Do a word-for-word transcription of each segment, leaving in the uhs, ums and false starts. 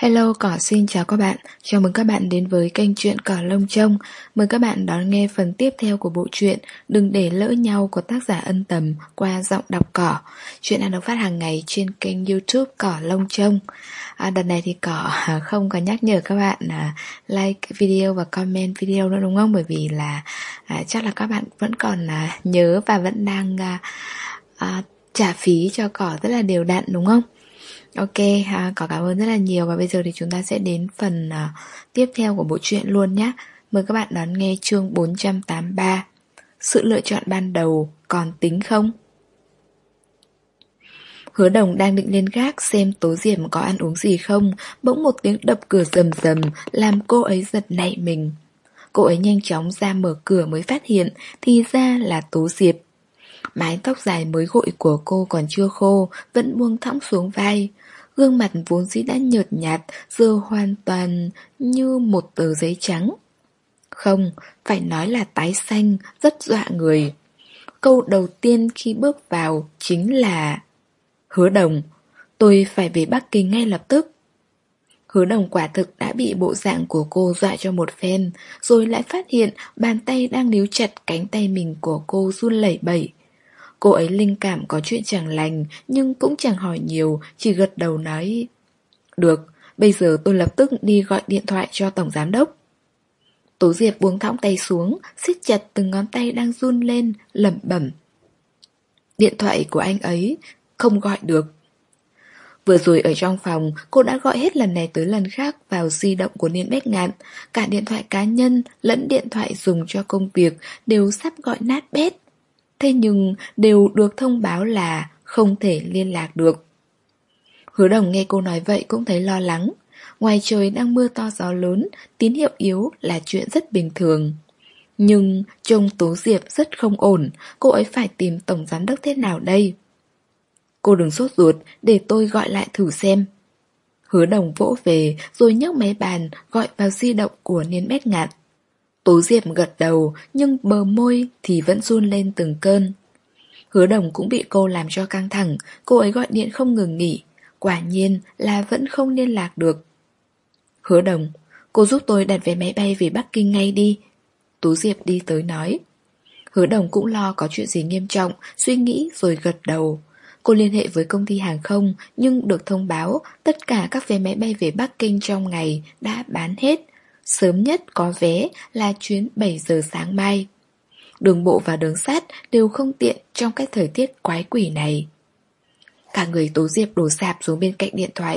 Hello, Cỏ xin chào các bạn. Chào mừng các bạn đến với kênh truyện Cỏ Lông Trông. Mời các bạn đón nghe phần tiếp theo của bộ truyện Đừng để lỡ nhau của tác giả Ân Tầm qua giọng đọc Cỏ. Truyện đang được phát hàng ngày trên kênh YouTube Cỏ Lông Trông. À, đợt này thì Cỏ không có nhắc nhở các bạn à, like video và comment video nữa đúng không? Bởi vì là à, chắc là các bạn vẫn còn à, nhớ và vẫn đang à, à, trả phí cho Cỏ rất là đều đặn đúng không? Ok, à, có cảm ơn rất là nhiều. Và bây giờ thì chúng ta sẽ đến phần uh, tiếp theo của bộ truyện luôn nhé. Mời các bạn đón nghe chương bốn trăm tám mươi ba. Sự lựa chọn ban đầu còn tính không? Hứa Đồng đang định lên gác xem Tố Diệp có ăn uống gì không. Bỗng một tiếng đập cửa rầm rầm làm cô ấy giật nảy mình. Cô ấy nhanh chóng ra mở cửa mới phát hiện thì ra là Tố Diệp. Mái tóc dài mới gội của cô còn chưa khô, vẫn buông thõng xuống vai. Gương mặt vốn dĩ đã nhợt nhạt, giờ hoàn toàn như một tờ giấy trắng. Không, phải nói là tái xanh, rất dọa người. Câu đầu tiên khi bước vào chính là: Hứa Đồng, tôi phải về Bắc Kinh ngay lập tức. Hứa Đồng quả thực đã bị bộ dạng của cô dọa cho một phen, rồi lại phát hiện bàn tay đang níu chặt cánh tay mình của cô run lẩy bẩy. Cô ấy linh cảm có chuyện chẳng lành, nhưng cũng chẳng hỏi nhiều, chỉ gật đầu nói: Được, bây giờ tôi lập tức đi gọi điện thoại cho Tổng Giám Đốc. Tố Diệp buông thõng tay xuống, siết chặt từng ngón tay đang run lên, lẩm bẩm: Điện thoại của anh ấy không gọi được. Vừa rồi ở trong phòng, cô đã gọi hết lần này tới lần khác vào di động của Niên Bách Ngạn. Cả điện thoại cá nhân lẫn điện thoại dùng cho công việc đều sắp gọi nát bét. Thế nhưng đều được thông báo là không thể liên lạc được. Hứa Đồng nghe cô nói vậy cũng thấy lo lắng. Ngoài trời đang mưa to gió lớn, tín hiệu yếu là chuyện rất bình thường. Nhưng trông Tố Diệp rất không ổn, cô ấy phải tìm Tổng Giám Đốc thế nào đây? Cô đừng sốt ruột, để tôi gọi lại thử xem. Hứa Đồng vỗ về rồi nhấc máy bàn gọi vào di động của Niên Bách Ngạn. Tố Diệp gật đầu, nhưng bờ môi thì vẫn run lên từng cơn. Hứa Đồng cũng bị cô làm cho căng thẳng, cô ấy gọi điện không ngừng nghỉ, quả nhiên là vẫn không liên lạc được. Hứa Đồng, cô giúp tôi đặt vé máy bay về Bắc Kinh ngay đi. Tố Diệp đi tới nói. Hứa Đồng cũng lo có chuyện gì nghiêm trọng, suy nghĩ rồi gật đầu. Cô liên hệ với công ty hàng không, nhưng được thông báo tất cả các vé máy bay về Bắc Kinh trong ngày đã bán hết. Sớm nhất có vé là chuyến bảy giờ sáng mai. Đường bộ và đường sắt đều không tiện trong cái thời tiết quái quỷ này. Cả người Tố Diệp đổ sạp xuống bên cạnh điện thoại.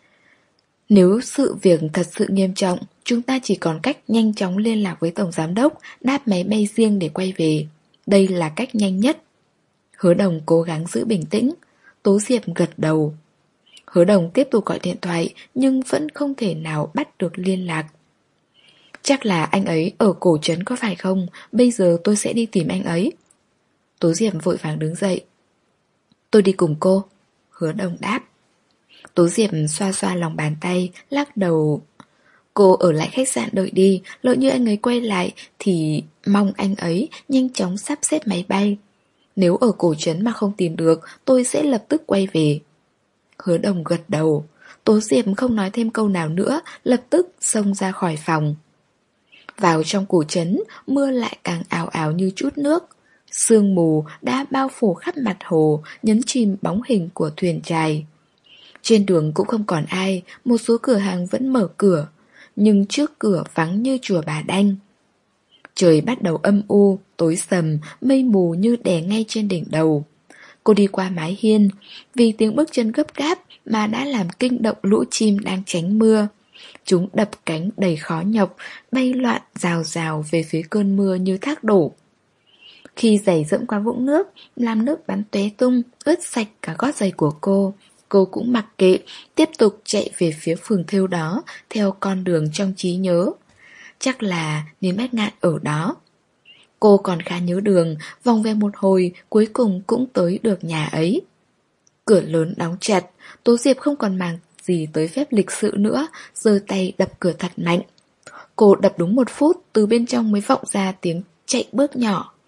Nếu sự việc thật sự nghiêm trọng, chúng ta chỉ còn cách nhanh chóng liên lạc với Tổng Giám Đốc, đáp máy bay riêng để quay về. Đây là cách nhanh nhất. Hứa Đồng cố gắng giữ bình tĩnh. Tố Diệp gật đầu. Hứa Đồng tiếp tục gọi điện thoại, nhưng vẫn không thể nào bắt được liên lạc. Chắc là anh ấy ở cổ trấn có phải không? Bây giờ tôi sẽ đi tìm anh ấy. Tố Diệp vội vàng đứng dậy. Tôi đi cùng cô. Hứa Đồng đáp. Tố Diệp xoa xoa lòng bàn tay, lắc đầu. Cô ở lại khách sạn đợi đi, lỡ như anh ấy quay lại thì mong anh ấy nhanh chóng sắp xếp máy bay. Nếu ở cổ trấn mà không tìm được, tôi sẽ lập tức quay về. Hứa Đồng gật đầu. Tố Diệp không nói thêm câu nào nữa, lập tức xông ra khỏi phòng. Vào trong cổ trấn, mưa lại càng ào ào như chút nước. Sương mù đã bao phủ khắp mặt hồ, nhấn chìm bóng hình của thuyền chài. Trên đường cũng không còn ai, một số cửa hàng vẫn mở cửa, nhưng trước cửa vắng như chùa Bà Đanh. Trời bắt đầu âm u, tối sầm, mây mù như đè ngay trên đỉnh đầu. Cô đi qua mái hiên, vì tiếng bước chân gấp gáp mà đã làm kinh động lũ chim đang tránh mưa. Chúng đập cánh đầy khó nhọc, bay loạn rào rào về phía cơn mưa như thác đổ. Khi giày dẫm qua vũng nước, làm nước bắn tóe tung, ướt sạch cả gót giày của cô, cô cũng mặc kệ, tiếp tục chạy về phía phường thêu đó, theo con đường trong trí nhớ. Chắc là Niên Bách Ngạn ở đó. Cô còn khá nhớ đường, vòng về một hồi, cuối cùng cũng tới được nhà ấy. Cửa lớn đóng chặt, Tố Diệp không còn màng gì tới phép lịch sự nữa, giơ tay đập cửa thật mạnh. Cô đập đúng một phút, từ bên trong mới vọng ra tiếng chạy bước nhỏ.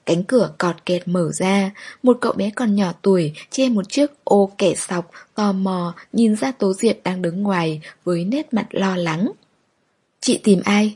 Cánh cửa cọt kẹt mở ra, một cậu bé còn nhỏ tuổi che một chiếc ô kẻ sọc, tò mò nhìn ra Tố Diệp đang đứng ngoài với nét mặt lo lắng. Chị tìm ai?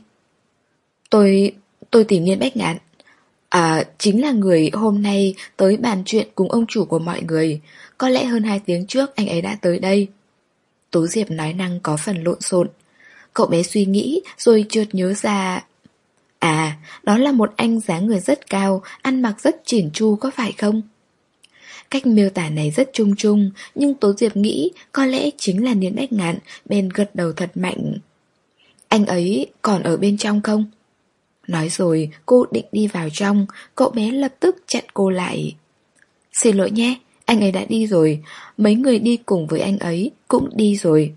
Tôi... tôi tìm Niên Bách Ngạn. À, chính là người hôm nay tới bàn chuyện cùng ông chủ của mọi người. Có lẽ hơn hai tiếng trước anh ấy đã tới đây. Tố Diệp nói năng có phần lộn xộn. Cậu bé suy nghĩ rồi chợt nhớ ra. À, đó là một anh dáng người rất cao, ăn mặc rất chỉn chu có phải không? Cách miêu tả này rất chung chung, nhưng Tố Diệp nghĩ có lẽ chính là Niên Bách Ngạn, bèn gật đầu thật mạnh. Anh ấy còn ở bên trong không? Nói rồi cô định đi vào trong, cậu bé lập tức chặn cô lại. Xin lỗi nhé, anh ấy đã đi rồi, mấy người đi cùng với anh ấy cũng đi rồi.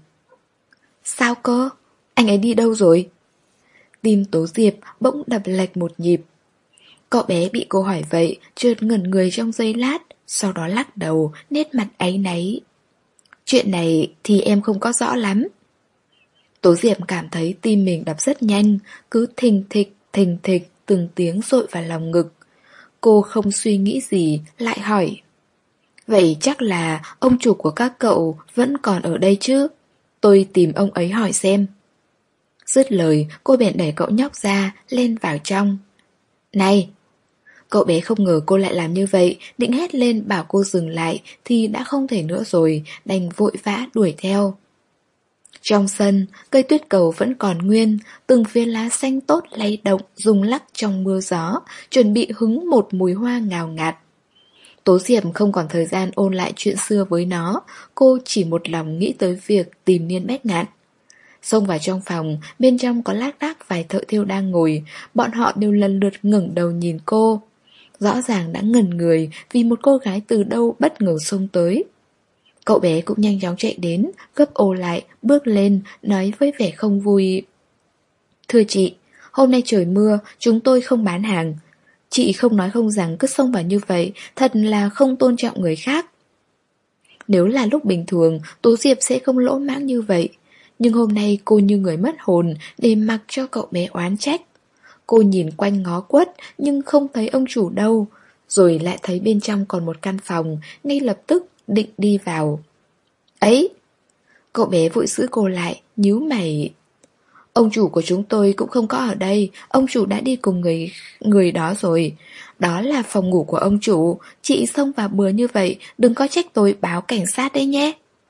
Sao cơ? Anh ấy đi đâu rồi? Tim Tố Diệp bỗng đập lệch một nhịp. Cậu bé bị cô hỏi vậy, chợt ngẩn người trong giây lát, sau đó lắc đầu, nét mặt áy náy. Chuyện này thì em không có rõ lắm. Tố Diệp cảm thấy tim mình đập rất nhanh, cứ thình thịch, thình thịch, từng tiếng dội vào lòng ngực. Cô không suy nghĩ gì, lại hỏi. Vậy chắc là ông chủ của các cậu vẫn còn ở đây chứ? Tôi tìm ông ấy hỏi xem. Dứt lời, cô bèn đẩy cậu nhóc ra, lên vào trong. Này! Cậu bé không ngờ cô lại làm như vậy, định hét lên bảo cô dừng lại thì đã không thể nữa rồi, đành vội vã đuổi theo. Trong sân, cây tuyết cầu vẫn còn nguyên, từng phía lá xanh tốt lay động, rung lắc trong mưa gió, chuẩn bị hứng một mùi hoa ngào ngạt. Tố Diệp không còn thời gian ôn lại chuyện xưa với nó, cô chỉ một lòng nghĩ tới việc tìm Niên Bách Ngạn. Xông vào trong phòng, bên trong có lác đác vài thợ thêu đang ngồi, bọn họ đều lần lượt ngẩng đầu nhìn cô. Rõ ràng đã ngẩn người vì một cô gái từ đâu bất ngờ xông tới. Cậu bé cũng nhanh chóng chạy đến, gấp ô lại, bước lên, nói với vẻ không vui. Thưa chị, hôm nay trời mưa, chúng tôi không bán hàng. Chị không nói không rằng cứ xông vào như vậy, thật là không tôn trọng người khác. Nếu là lúc bình thường, Tố Diệp sẽ không lỗ mãng như vậy. Nhưng hôm nay cô như người mất hồn để mặc cho cậu bé oán trách. Cô nhìn quanh ngó quất nhưng không thấy ông chủ đâu. Rồi lại thấy bên trong còn một căn phòng, ngay lập tức định đi vào. Ấy! Cậu bé vội giữ cô lại, nhíu mày. Ông chủ của chúng tôi cũng không có ở đây, ông chủ đã đi cùng người người đó rồi. Đó là phòng ngủ của ông chủ, chị xông vào bừa như vậy, đừng có trách tôi báo cảnh sát đấy nhé.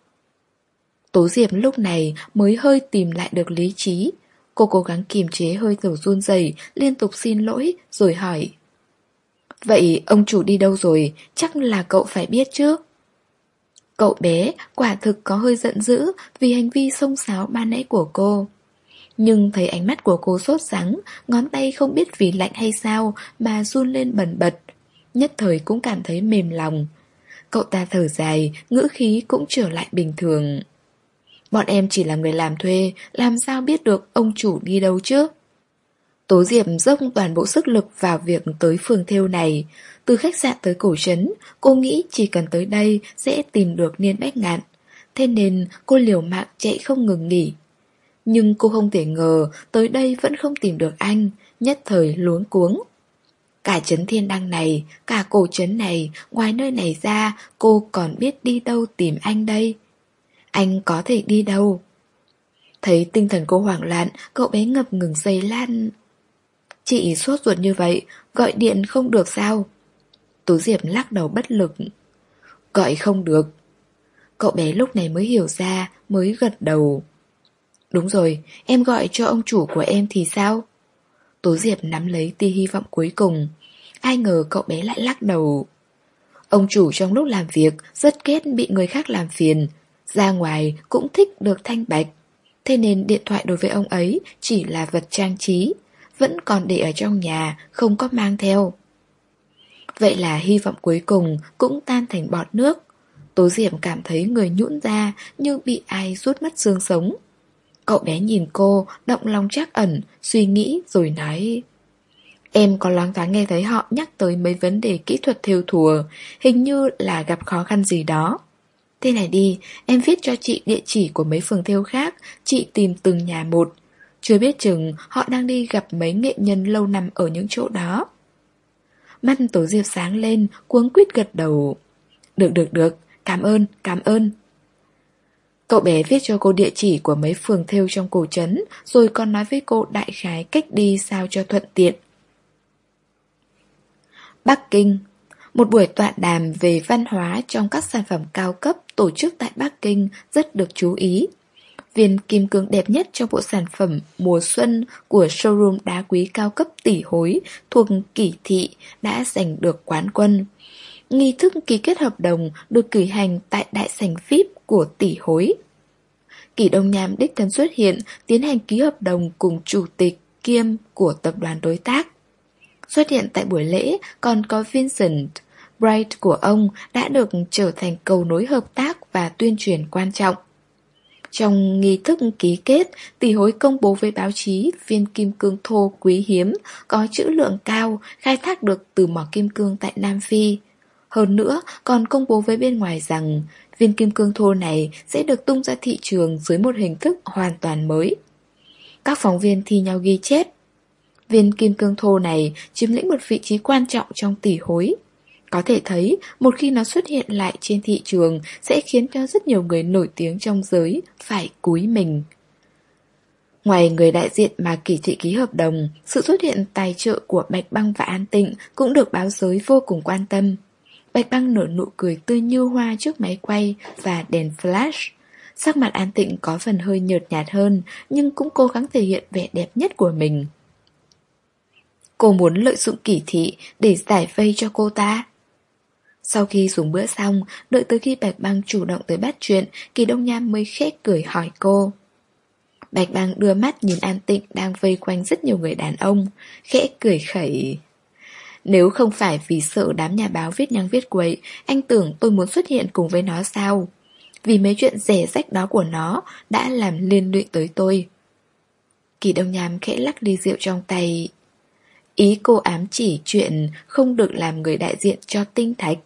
Tố Diệp lúc này mới hơi tìm lại được lý trí. Cô cố gắng kiềm chế hơi thở run rẩy, liên tục xin lỗi, rồi hỏi. Vậy ông chủ đi đâu rồi, chắc là cậu phải biết chứ? Cậu bé quả thực có hơi giận dữ vì hành vi xông xáo ban nãy của cô. Nhưng thấy ánh mắt của cô sốt sắng, ngón tay không biết vì lạnh hay sao mà run lên bần bật. Nhất thời cũng cảm thấy mềm lòng. Cậu ta thở dài, ngữ khí cũng trở lại bình thường. Bọn em chỉ là người làm thuê, làm sao biết được ông chủ đi đâu chứ? Tố Diệp dốc toàn bộ sức lực vào việc tới phường thêu này. Từ khách sạn tới cổ trấn, cô nghĩ chỉ cần tới đây sẽ tìm được Niên Bách Ngạn. Thế nên cô liều mạng chạy không ngừng nghỉ. Nhưng cô không thể ngờ tới đây vẫn không tìm được anh, nhất thời luống cuống. Cả trấn Thiên Đăng này, cả cổ trấn này, ngoài nơi này ra, cô còn biết đi đâu tìm anh đây? Anh có thể đi đâu? Thấy tinh thần cô hoảng loạn, cậu bé ngập ngừng giây lát. Chị sốt ruột như vậy, gọi điện không được sao? Tú Diệp lắc đầu bất lực. Gọi không được. Cậu bé lúc này mới hiểu ra, mới gật đầu. Đúng rồi, em gọi cho ông chủ của em thì sao? Tố Diệp nắm lấy tia hy vọng cuối cùng. Ai ngờ cậu bé lại lắc đầu. Ông chủ trong lúc làm việc rất ghét bị người khác làm phiền. Ra ngoài cũng thích được thanh bạch. Thế nên điện thoại đối với ông ấy chỉ là vật trang trí, vẫn còn để ở trong nhà, không có mang theo. Vậy là hy vọng cuối cùng cũng tan thành bọt nước. Tố Diệp cảm thấy người nhũn ra như bị ai rút mất xương sống. Cậu bé nhìn cô, động lòng trắc ẩn, suy nghĩ rồi nói. Em có loáng thoáng nghe thấy họ nhắc tới mấy vấn đề kỹ thuật thêu thùa, hình như là gặp khó khăn gì đó. Thế này đi, em viết cho chị địa chỉ của mấy phường thêu khác, chị tìm từng nhà một. Chưa biết chừng họ đang đi gặp mấy nghệ nhân lâu năm ở những chỗ đó. Mắt Tố Diệp sáng lên, cuống quýt gật đầu. Được được được, cảm ơn, cảm ơn. Cậu bé viết cho cô địa chỉ của mấy phường thêu trong cổ trấn, rồi còn nói với cô đại khái cách đi sao cho thuận tiện. Bắc Kinh. Một buổi tọa đàm về văn hóa trong các sản phẩm cao cấp tổ chức tại Bắc Kinh rất được chú ý. Viên kim cương đẹp nhất trong bộ sản phẩm mùa xuân của showroom đá quý cao cấp tỷ hối thuộc Kỷ Thị đã giành được quán quân. Nghi thức ký kết hợp đồng được cử hành tại đại sảnh vi ai pi của tỷ hối. Kỷ Đông Nham đích thân xuất hiện tiến hành ký hợp đồng cùng chủ tịch kiêm của tập đoàn đối tác. Xuất hiện tại buổi lễ còn có Vincent. Bright của ông đã được trở thành cầu nối hợp tác và tuyên truyền quan trọng. Trong nghi thức ký kết, tỷ hối công bố với báo chí viên kim cương thô quý hiếm, có trữ lượng cao, khai thác được từ mỏ kim cương tại Nam Phi. Hơn nữa, còn công bố với bên ngoài rằng viên kim cương thô này sẽ được tung ra thị trường dưới một hình thức hoàn toàn mới. Các phóng viên thi nhau ghi chép. Viên kim cương thô này chiếm lĩnh một vị trí quan trọng trong tỷ hối. Có thể thấy, một khi nó xuất hiện lại trên thị trường sẽ khiến cho rất nhiều người nổi tiếng trong giới phải cúi mình. Ngoài người đại diện mà Kỷ Thị ký hợp đồng, sự xuất hiện tài trợ của Bạch Băng và An Tịnh cũng được báo giới vô cùng quan tâm. Bạch Băng nở nụ cười tươi như hoa trước máy quay và đèn flash. Sắc mặt An Tịnh có phần hơi nhợt nhạt hơn, nhưng cũng cố gắng thể hiện vẻ đẹp nhất của mình. Cô muốn lợi dụng Kỷ Thị để giải vây cho cô ta. Sau khi dùng bữa xong, đợi tới khi Bạch Băng chủ động tới bắt chuyện, Kỳ Đông Nham mới khẽ cười hỏi cô. Bạch Băng đưa mắt nhìn An Tịnh đang vây quanh rất nhiều người đàn ông, khẽ cười khẩy. Nếu không phải vì sợ đám nhà báo viết nhăng viết quấy, anh tưởng tôi muốn xuất hiện cùng với nó sao? Vì mấy chuyện rẻ rách đó của nó đã làm liên lụy tới tôi. Kỳ Đông Nham khẽ lắc ly rượu trong tay. Ý cô ám chỉ chuyện không được làm người đại diện cho Tinh Thạch.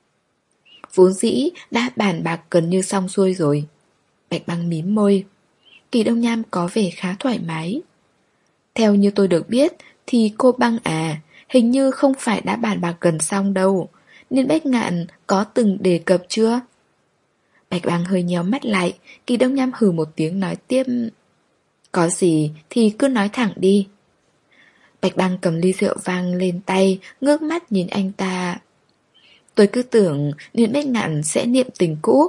Vốn dĩ đã bàn bạc gần như xong xuôi rồi. Bạch Băng mím môi. Kỳ Đông Nham có vẻ khá thoải mái. Theo như tôi được biết thì cô Băng à, hình như không phải đã bàn bạc gần xong đâu. Nên Bách Ngạn có từng đề cập chưa? Bạch Băng hơi nhéo mắt lại. Kỳ Đông Nham hừ một tiếng nói tiếp. Có gì thì cứ nói thẳng đi. Bạch Băng cầm ly rượu vang lên tay, ngước mắt nhìn anh ta. Tôi cứ tưởng Niên Bách Ngạn sẽ niệm tình cũ.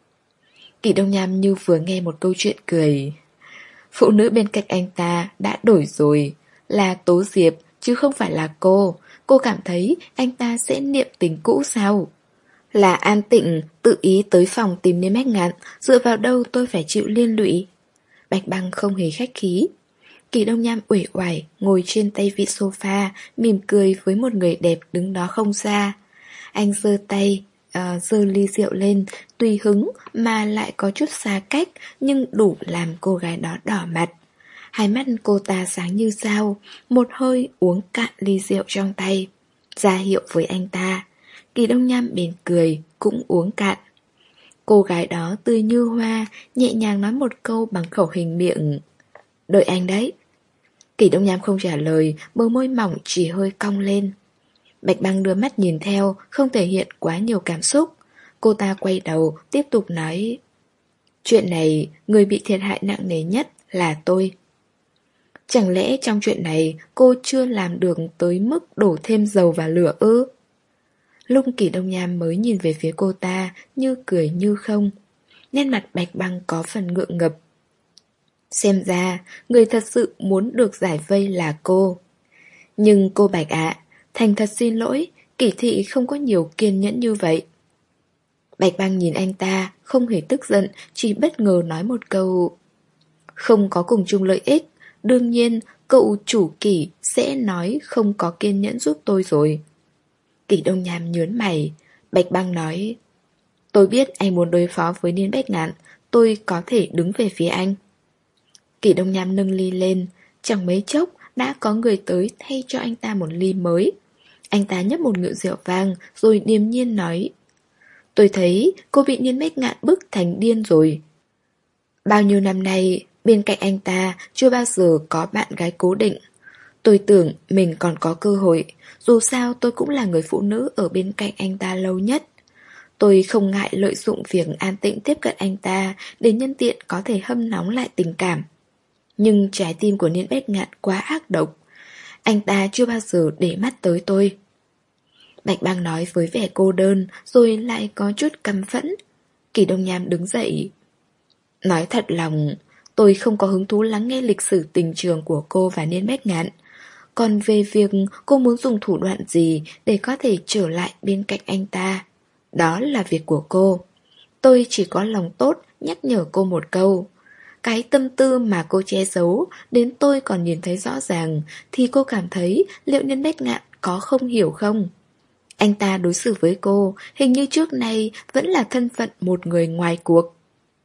Kỳ Đông Nham như vừa nghe một câu chuyện cười. Phụ nữ bên cạnh anh ta đã đổi rồi, là Tố Diệp chứ không phải là cô. Cô cảm thấy anh ta sẽ niệm tình cũ sao? Là An Tịnh tự ý tới phòng tìm Niên Bách Ngạn, dựa vào đâu tôi phải chịu liên lụy? Bạch Băng không hề khách khí. Kỳ Đông Nham uể oải ngồi trên tay vị sofa, mỉm cười với một người đẹp đứng đó không xa. Anh giơ tay, uh, giơ ly rượu lên, tùy hứng mà lại có chút xa cách, nhưng đủ làm cô gái đó đỏ mặt. Hai mắt cô ta sáng như sao, một hơi uống cạn ly rượu trong tay, ra hiệu với anh ta. Kỳ Đông Nham bèn cười, cũng uống cạn. Cô gái đó tươi như hoa, nhẹ nhàng nói một câu bằng khẩu hình miệng. Đợi anh đấy. Kỳ Đông Nham không trả lời, bờ môi mỏng chỉ hơi cong lên. Bạch Băng đưa mắt nhìn theo, không thể hiện quá nhiều cảm xúc. Cô ta quay đầu, tiếp tục nói. Chuyện này, người bị thiệt hại nặng nề nhất là tôi. Chẳng lẽ trong chuyện này cô chưa làm được tới mức đổ thêm dầu vào lửa ư? Lúc Kỳ Đông Nham mới nhìn về phía cô ta, như cười như không. Nét mặt Bạch Băng có phần ngượng ngập. Xem ra, người thật sự muốn được giải vây là cô. Nhưng cô Bạch ạ, thành thật xin lỗi, Kỷ Thị không có nhiều kiên nhẫn như vậy. Bạch Băng nhìn anh ta, không hề tức giận, chỉ bất ngờ nói một câu. Không có cùng chung lợi ích, đương nhiên cậu chủ Kỷ sẽ nói không có kiên nhẫn giúp tôi rồi. Kỷ Đông Nham nhớn mày. Bạch Băng nói. Tôi biết anh muốn đối phó với Niên Bách Ngạn, tôi có thể đứng về phía anh. Kỷ Đông Nham nâng ly lên, chẳng mấy chốc đã có người tới thay cho anh ta một ly mới. Anh ta nhấp một ngụm rượu vang rồi điềm nhiên nói. Tôi thấy cô bị Niên Bách Ngạn bức thành điên rồi. Bao nhiêu năm nay, bên cạnh anh ta chưa bao giờ có bạn gái cố định. Tôi tưởng mình còn có cơ hội, dù sao tôi cũng là người phụ nữ ở bên cạnh anh ta lâu nhất. Tôi không ngại lợi dụng việc an tĩnh tiếp cận anh ta để nhân tiện có thể hâm nóng lại tình cảm. Nhưng trái tim của Niên Bách Ngạn quá ác độc. Anh ta chưa bao giờ để mắt tới tôi. Bạch Băng nói với vẻ cô đơn, rồi lại có chút căm phẫn. Kỳ Đông Nham đứng dậy. Nói thật lòng, tôi không có hứng thú lắng nghe lịch sử tình trường của cô và Niên Bách Ngạn. Còn về việc cô muốn dùng thủ đoạn gì để có thể trở lại bên cạnh anh ta, đó là việc của cô. Tôi chỉ có lòng tốt nhắc nhở cô một câu. Cái tâm tư mà cô che giấu, đến tôi còn nhìn thấy rõ ràng, thì cô cảm thấy liệu Niên Bách Ngạn có không hiểu không? Anh ta đối xử với cô, hình như trước nay vẫn là thân phận một người ngoài cuộc.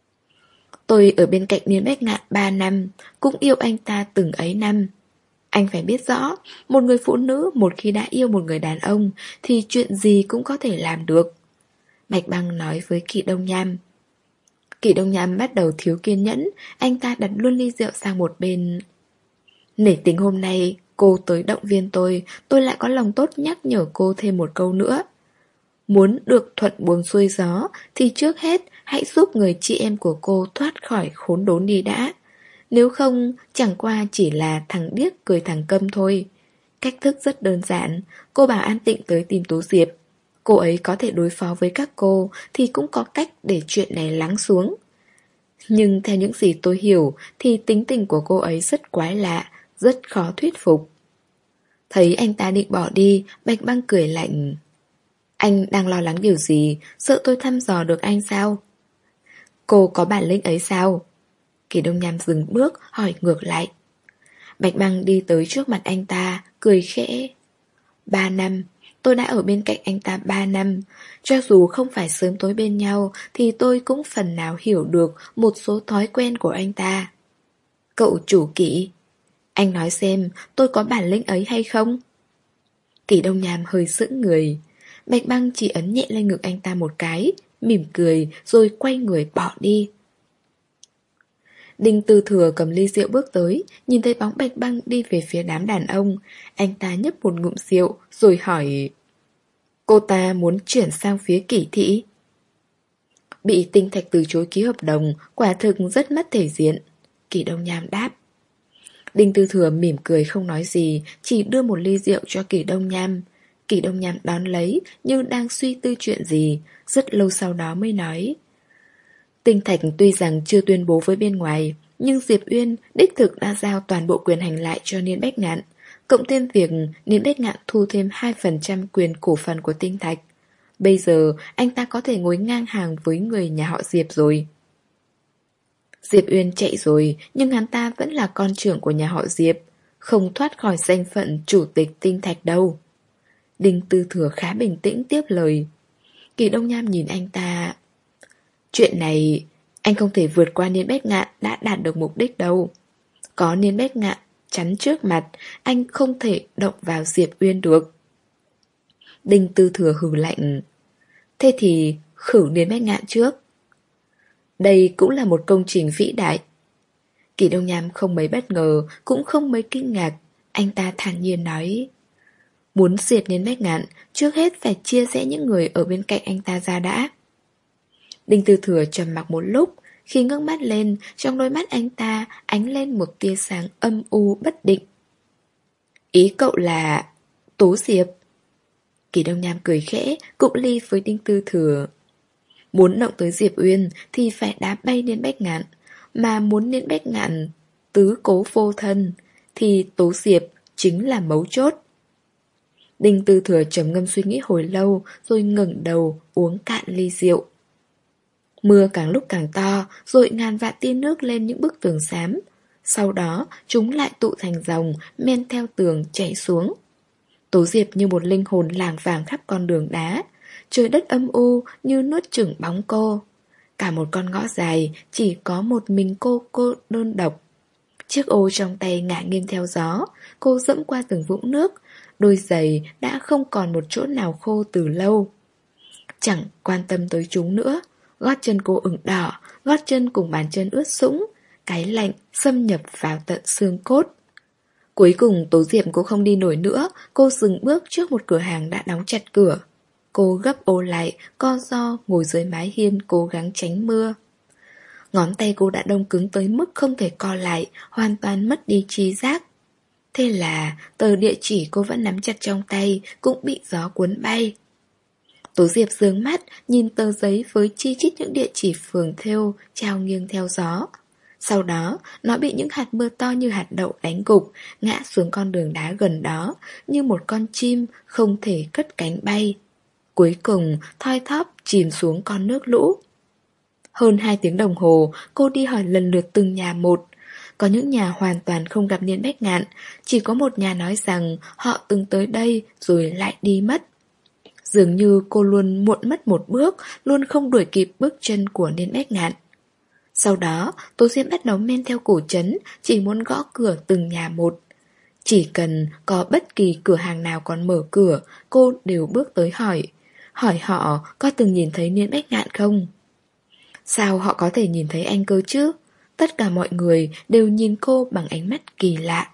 Tôi ở bên cạnh Niên Bách Ngạn ba năm, cũng yêu anh ta từng ấy năm. Anh phải biết rõ, một người phụ nữ một khi đã yêu một người đàn ông thì chuyện gì cũng có thể làm được. Bạch Băng nói với Kỷ Đông Nham. Kỷ Đông Nham bắt đầu thiếu kiên nhẫn, anh ta đặt luôn ly rượu sang một bên. Nể tình hôm nay cô tới động viên tôi, tôi lại có lòng tốt nhắc nhở cô thêm một câu nữa. Muốn được thuận buồm xuôi gió thì trước hết hãy giúp người chị em của cô thoát khỏi khốn đốn đi đã. Nếu không, chẳng qua chỉ là thằng điếc cười thằng câm thôi. Cách thức rất đơn giản, cô bảo An Tịnh tới tìm Tố Diệp. Cô ấy có thể đối phó với các cô thì cũng có cách để chuyện này lắng xuống. Nhưng theo những gì tôi hiểu thì tính tình của cô ấy rất quái lạ, rất khó thuyết phục. Thấy anh ta định bỏ đi, Bạch Băng cười lạnh. Anh đang lo lắng điều gì, sợ tôi thăm dò được anh sao? Cô có bản lĩnh ấy sao? Kỳ Đông Nham dừng bước, hỏi ngược lại. Bạch Băng đi tới trước mặt anh ta, cười khẽ. Ba năm, tôi đã ở bên cạnh anh ta ba năm. Cho dù không phải sớm tối bên nhau, thì tôi cũng phần nào hiểu được một số thói quen của anh ta. Cậu chủ Kỷ, anh nói xem tôi có bản lĩnh ấy hay không? Kỳ Đông Nham hơi sững người. Bạch Băng chỉ ấn nhẹ lên ngực anh ta một cái, mỉm cười rồi quay người bỏ đi. Đinh Tư Thừa cầm ly rượu bước tới, nhìn thấy bóng Bạch Băng đi về phía đám đàn ông. Anh ta nhấp một ngụm rượu rồi hỏi. Cô ta muốn chuyển sang phía Kỷ thị. Bị Tinh Thạch từ chối ký hợp đồng, quả thực rất mất thể diện. Kỷ Đông Nham đáp. Đinh Tư Thừa mỉm cười không nói gì, chỉ đưa một ly rượu cho Kỷ Đông Nham. Kỷ Đông Nham đón lấy, như đang suy tư chuyện gì, rất lâu sau đó mới nói. Tinh Thạch tuy rằng chưa tuyên bố với bên ngoài, nhưng Diệp Uyên đích thực đã giao toàn bộ quyền hành lại cho Niên Bách Ngạn, cộng thêm việc Niên Bách Ngạn thu thêm hai phần trăm quyền cổ phần của Tinh Thạch. Bây giờ anh ta có thể ngồi ngang hàng với người nhà họ Diệp rồi. Diệp Uyên chạy rồi, nhưng hắn ta vẫn là con trưởng của nhà họ Diệp, không thoát khỏi danh phận chủ tịch Tinh Thạch đâu. Đinh Tư Thừa khá bình tĩnh tiếp lời. Kỳ Đông Nham nhìn anh ta. Chuyện này, anh không thể vượt qua Niên Bách Ngạn đã đạt được mục đích đâu. Có Niên Bách Ngạn chắn trước mặt, anh không thể động vào Diệp Uyên được. Đinh Tư Thừa hừ lạnh. Thế thì khử Niên Bách Ngạn trước. Đây cũng là một công trình vĩ đại. Kỳ Đông Nham không mấy bất ngờ, cũng không mấy kinh ngạc. Anh ta thản nhiên nói. Muốn diệt Niên Bách Ngạn, trước hết phải chia rẽ những người ở bên cạnh anh ta ra đã. Đinh Tư Thừa trầm mặc một lúc, khi ngước mắt lên, trong đôi mắt anh ta ánh lên một tia sáng âm u bất định. Ý cậu là Tố Diệp? Kỳ Đông Nham cười khẽ, cụng ly với Đinh Tư Thừa. Muốn động tới Diệp Uyên thì phải đá bay Niên Bách Ngạn, mà muốn Niên Bách Ngạn tứ cố vô thân thì Tố Diệp chính là mấu chốt. Đinh Tư Thừa trầm ngâm suy nghĩ hồi lâu, rồi ngẩng đầu uống cạn ly rượu. Mưa càng lúc càng to, rồi ngàn vạn tia nước lên những bức tường xám. Sau đó chúng lại tụ thành dòng, men theo tường chảy xuống. Tố Diệp như một linh hồn lảng vảng khắp con đường đá. Trời đất âm u như nuốt chửng bóng cô. Cả một con ngõ dài chỉ có một mình cô cô đơn độc. Chiếc ô trong tay ngả nghiêng theo gió. Cô dẫm qua từng vũng nước. Đôi giày đã không còn một chỗ nào khô từ lâu. Chẳng quan tâm tới chúng nữa. Gót chân cô ửng đỏ, gót chân cùng bàn chân ướt sũng. Cái lạnh xâm nhập vào tận xương cốt. Cuối cùng Tố Diệp cũng không đi nổi nữa, cô dừng bước trước một cửa hàng đã đóng chặt cửa. Cô gấp ô lại, co ro ngồi dưới mái hiên cố gắng tránh mưa. Ngón tay cô đã đông cứng tới mức không thể co lại, hoàn toàn mất đi trí giác. Thế là tờ địa chỉ cô vẫn nắm chặt trong tay cũng bị gió cuốn bay. Tố Diệp giương mắt, nhìn tờ giấy với chi chít những địa chỉ phường thêu trao nghiêng theo gió. Sau đó, nó bị những hạt mưa to như hạt đậu đánh gục, ngã xuống con đường đá gần đó, như một con chim không thể cất cánh bay. Cuối cùng, thoi thóp chìm xuống con nước lũ. Hơn hai tiếng đồng hồ, cô đi hỏi lần lượt từng nhà một. Có những nhà hoàn toàn không gặp Niên Bách Ngạn, chỉ có một nhà nói rằng họ từng tới đây rồi lại đi mất. Dường như cô luôn muộn mất một bước, luôn không đuổi kịp bước chân của Niên Bách Ngạn. Sau đó, Tố Diệp bắt đầu men theo cổ trấn, chỉ muốn gõ cửa từng nhà một. Chỉ cần có bất kỳ cửa hàng nào còn mở cửa, cô đều bước tới hỏi. Hỏi họ có từng nhìn thấy Niên Bách Ngạn không? Sao họ có thể nhìn thấy anh cơ chứ? Tất cả mọi người đều nhìn cô bằng ánh mắt kỳ lạ.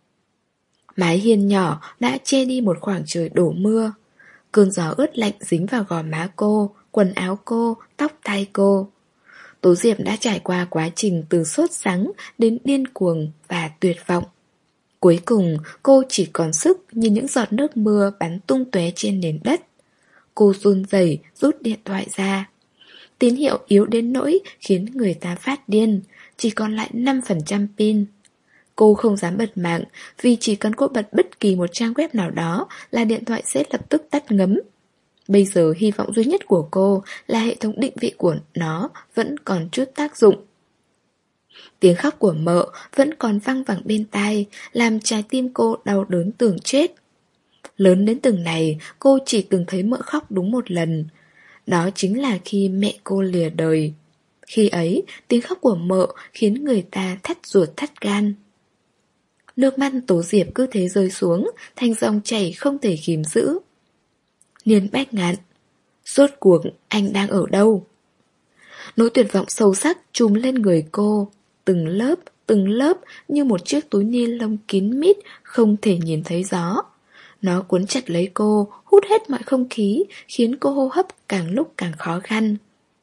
Mái hiên nhỏ đã che đi một khoảng trời đổ mưa. Cơn gió ướt lạnh dính vào gò má cô, quần áo cô, tóc tai cô. Tố Diệp đã trải qua quá trình từ sốt sắng đến điên cuồng và tuyệt vọng. Cuối cùng cô chỉ còn sức nhìn những giọt nước mưa bắn tung tóe trên nền đất. Cô run rẩy rút điện thoại ra. Tín hiệu yếu đến nỗi khiến người ta phát điên, chỉ còn lại năm phần trăm pin. Cô không dám bật mạng vì chỉ cần cô bật bất kỳ một trang web nào đó là điện thoại sẽ lập tức tắt ngấm. Bây giờ hy vọng duy nhất của cô là hệ thống định vị của nó vẫn còn chút tác dụng. Tiếng khóc của mợ vẫn còn văng vẳng bên tai, làm trái tim cô đau đớn tưởng chết. Lớn đến từng này, cô chỉ từng thấy mợ khóc đúng một lần. Đó chính là khi mẹ cô lìa đời. Khi ấy, tiếng khóc của mợ khiến người ta thắt ruột thắt gan. Nước mắt Tố Diệp cứ thế rơi xuống, thành dòng chảy không thể kìm giữ. Niên Bách Ngạn, rốt cuộc anh đang ở đâu? Nỗi tuyệt vọng sâu sắc trùm lên người cô, từng lớp, từng lớp như một chiếc túi ni lông kín mít không thể nhìn thấy gió. Nó cuốn chặt lấy cô, hút hết mọi không khí, khiến cô hô hấp càng lúc càng khó khăn.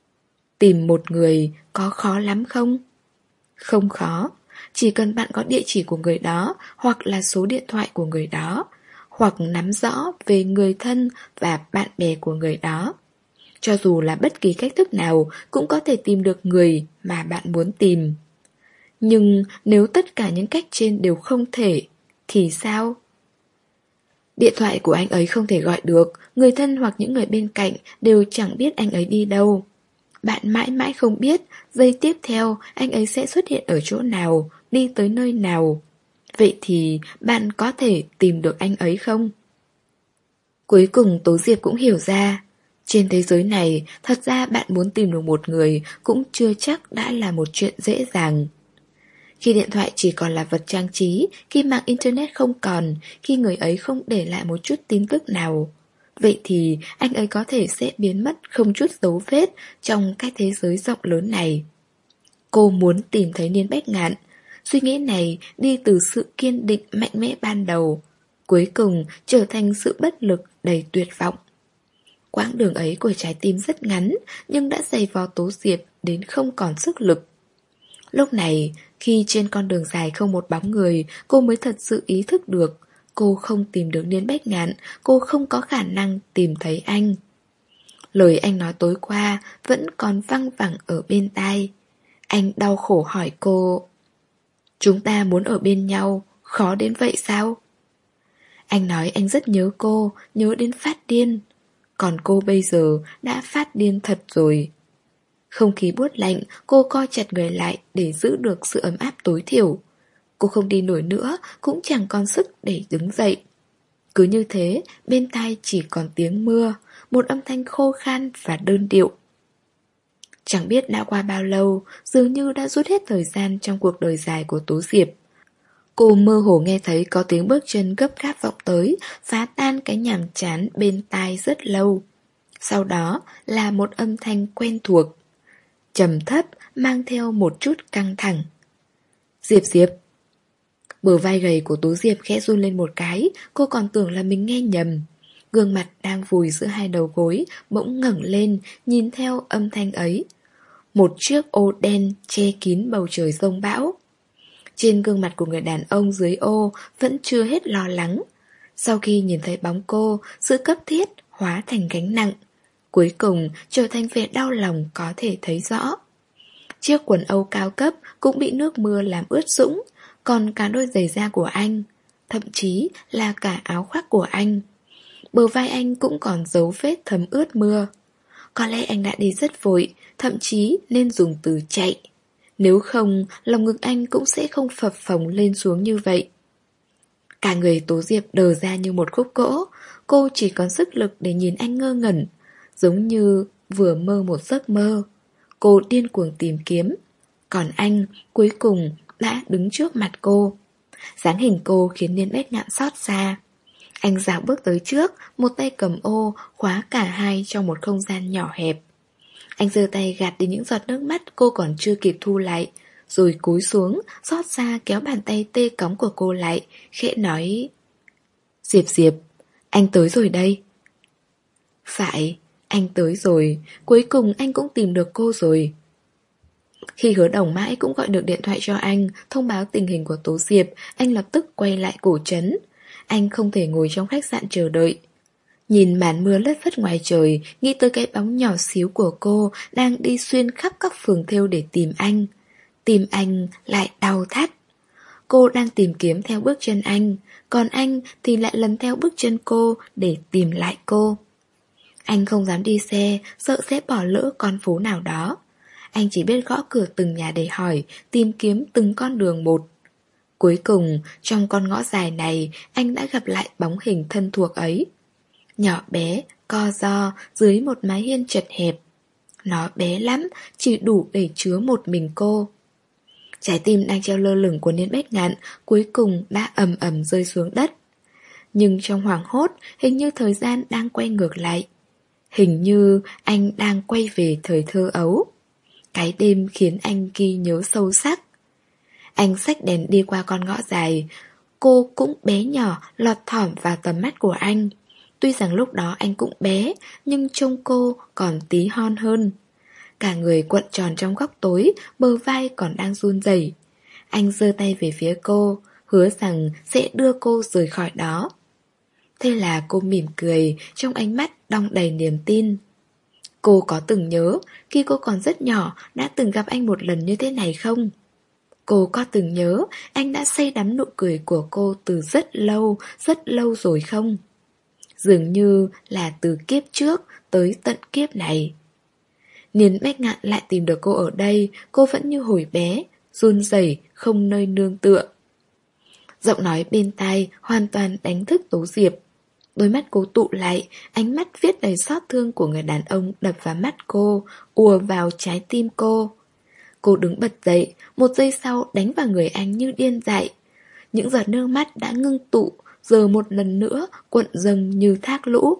Tìm một người có khó lắm không? Không khó, chỉ cần bạn có địa chỉ của người đó, hoặc là số điện thoại của người đó, hoặc nắm rõ về người thân và bạn bè của người đó. Cho dù là bất kỳ cách thức nào cũng có thể tìm được người mà bạn muốn tìm. Nhưng nếu tất cả những cách trên đều không thể, thì sao? Điện thoại của anh ấy không thể gọi được, người thân hoặc những người bên cạnh đều chẳng biết anh ấy đi đâu. Bạn mãi mãi không biết giây tiếp theo anh ấy sẽ xuất hiện ở chỗ nào, đi tới nơi nào. Vậy thì bạn có thể tìm được anh ấy không? Cuối cùng Tố Diệp cũng hiểu ra, trên thế giới này thật ra bạn muốn tìm được một người cũng chưa chắc đã là một chuyện dễ dàng. Khi điện thoại chỉ còn là vật trang trí, khi mạng internet không còn, khi người ấy không để lại một chút tin tức nào, vậy thì anh ấy có thể sẽ biến mất không chút dấu vết trong cái thế giới rộng lớn này. Cô muốn tìm thấy Niên Bách Ngạn. Suy nghĩ này đi từ sự kiên định mạnh mẽ ban đầu, cuối cùng trở thành sự bất lực đầy tuyệt vọng. Quãng đường ấy của trái tim rất ngắn, nhưng đã dày vò Tố Diệp đến không còn sức lực. Lúc này, khi trên con đường dài không một bóng người, cô mới thật sự ý thức được cô không tìm được Niên Bách Ngạn, cô không có khả năng tìm thấy anh. Lời anh nói tối qua vẫn còn văng vẳng ở bên tai. Anh đau khổ hỏi cô, chúng ta muốn ở bên nhau, khó đến vậy sao? Anh nói anh rất nhớ cô, nhớ đến phát điên. Còn cô bây giờ đã phát điên thật rồi. Không khí buốt lạnh, cô co chặt người lại để giữ được sự ấm áp tối thiểu. Cô không đi nổi nữa, cũng chẳng còn sức để đứng dậy. Cứ như thế, bên tai chỉ còn tiếng mưa, một âm thanh khô khan và đơn điệu. Chẳng biết đã qua bao lâu, dường như đã rút hết thời gian trong cuộc đời dài của Tố Diệp. Cô mơ hồ nghe thấy có tiếng bước chân gấp gáp vọng tới, phá tan cái nhàm chán bên tai rất lâu. Sau đó là một âm thanh quen thuộc, trầm thấp mang theo một chút căng thẳng. Diệp Diệp. Bờ vai gầy của Tố Diệp khẽ run lên một cái, cô còn tưởng là mình nghe nhầm. Gương mặt đang vùi giữa hai đầu gối bỗng ngẩng lên, nhìn theo âm thanh ấy. Một chiếc ô đen che kín bầu trời giông bão. Trên gương mặt của người đàn ông dưới ô vẫn chưa hết lo lắng. Sau khi nhìn thấy bóng cô, sự cấp thiết hóa thành gánh nặng, cuối cùng trở thành vẻ đau lòng có thể thấy rõ. Chiếc quần âu cao cấp cũng bị nước mưa làm ướt sũng, còn cả đôi giày da của anh, thậm chí là cả áo khoác của anh. Bờ vai anh cũng còn dấu vết thấm ướt mưa. Có lẽ anh đã đi rất vội, thậm chí nên dùng từ chạy. Nếu không, lòng ngực anh cũng sẽ không phập phồng lên xuống như vậy. Cả người Tố Diệp đờ ra như một khúc gỗ, cô chỉ còn sức lực để nhìn anh ngơ ngẩn, giống như vừa mơ một giấc mơ. Cô điên cuồng tìm kiếm, còn anh cuối cùng đã đứng trước mặt cô. Dáng hình cô khiến Niên Bách Ngạn xót xa. Anh dạo bước tới trước, một tay cầm ô, khóa cả hai trong một không gian nhỏ hẹp. Anh giơ tay gạt đi những giọt nước mắt cô còn chưa kịp thu lại, rồi cúi xuống, xót xa kéo bàn tay tê cóng của cô lại, khẽ nói: Diệp Diệp, anh tới rồi đây. Phải, anh tới rồi, cuối cùng anh cũng tìm được cô rồi. Khi Hứa Đồng mãi cũng gọi được điện thoại cho anh, thông báo tình hình của Tố Diệp, anh lập tức quay lại cổ trấn. Anh không thể ngồi trong khách sạn chờ đợi. Nhìn màn mưa lất phất ngoài trời, nghĩ tới cái bóng nhỏ xíu của cô đang đi xuyên khắp các phường thêu để tìm anh. Tìm anh lại đau thắt. Cô đang tìm kiếm theo bước chân anh, còn anh thì lại lần theo bước chân cô để tìm lại cô. Anh không dám đi xe, sợ sẽ bỏ lỡ con phố nào đó. Anh chỉ biết gõ cửa từng nhà để hỏi, tìm kiếm từng con đường một. Cuối cùng, trong con ngõ dài này, anh đã gặp lại bóng hình thân thuộc ấy. Nhỏ bé, co ro, dưới một mái hiên chật hẹp. Nó bé lắm, chỉ đủ để chứa một mình cô. Trái tim đang treo lơ lửng của Niên Bách Ngạn cuối cùng đã ầm ầm rơi xuống đất. Nhưng trong hoảng hốt, hình như thời gian đang quay ngược lại. Hình như anh đang quay về thời thơ ấu. Cái đêm khiến anh ghi nhớ sâu sắc. Anh xách đèn đi qua con ngõ dài. Cô cũng bé nhỏ lọt thỏm vào tầm mắt của anh. Tuy rằng lúc đó anh cũng bé, nhưng trông cô còn tí hon hơn. Cả người cuộn tròn trong góc tối, bờ vai còn đang run rẩy. Anh giơ tay về phía cô, hứa rằng sẽ đưa cô rời khỏi đó. Thế là cô mỉm cười, trong ánh mắt đong đầy niềm tin. Cô có từng nhớ, khi cô còn rất nhỏ, đã từng gặp anh một lần như thế này không? Cô có từng nhớ, anh đã say đắm nụ cười của cô từ rất lâu, rất lâu rồi không? Dường như là từ kiếp trước tới tận kiếp này. Niên Bách Ngạn lại tìm được cô ở đây, cô vẫn như hồi bé, run rẩy không nơi nương tựa. Giọng nói bên tai hoàn toàn đánh thức Tố Diệp. Đôi mắt cô tụ lại, ánh mắt viết đầy xót thương của người đàn ông đập vào mắt cô, ùa vào trái tim cô. Cô đứng bật dậy, một giây sau đánh vào người anh như điên dại. Những giọt nước mắt đã ngưng tụ, giờ một lần nữa cuộn dâng như thác lũ.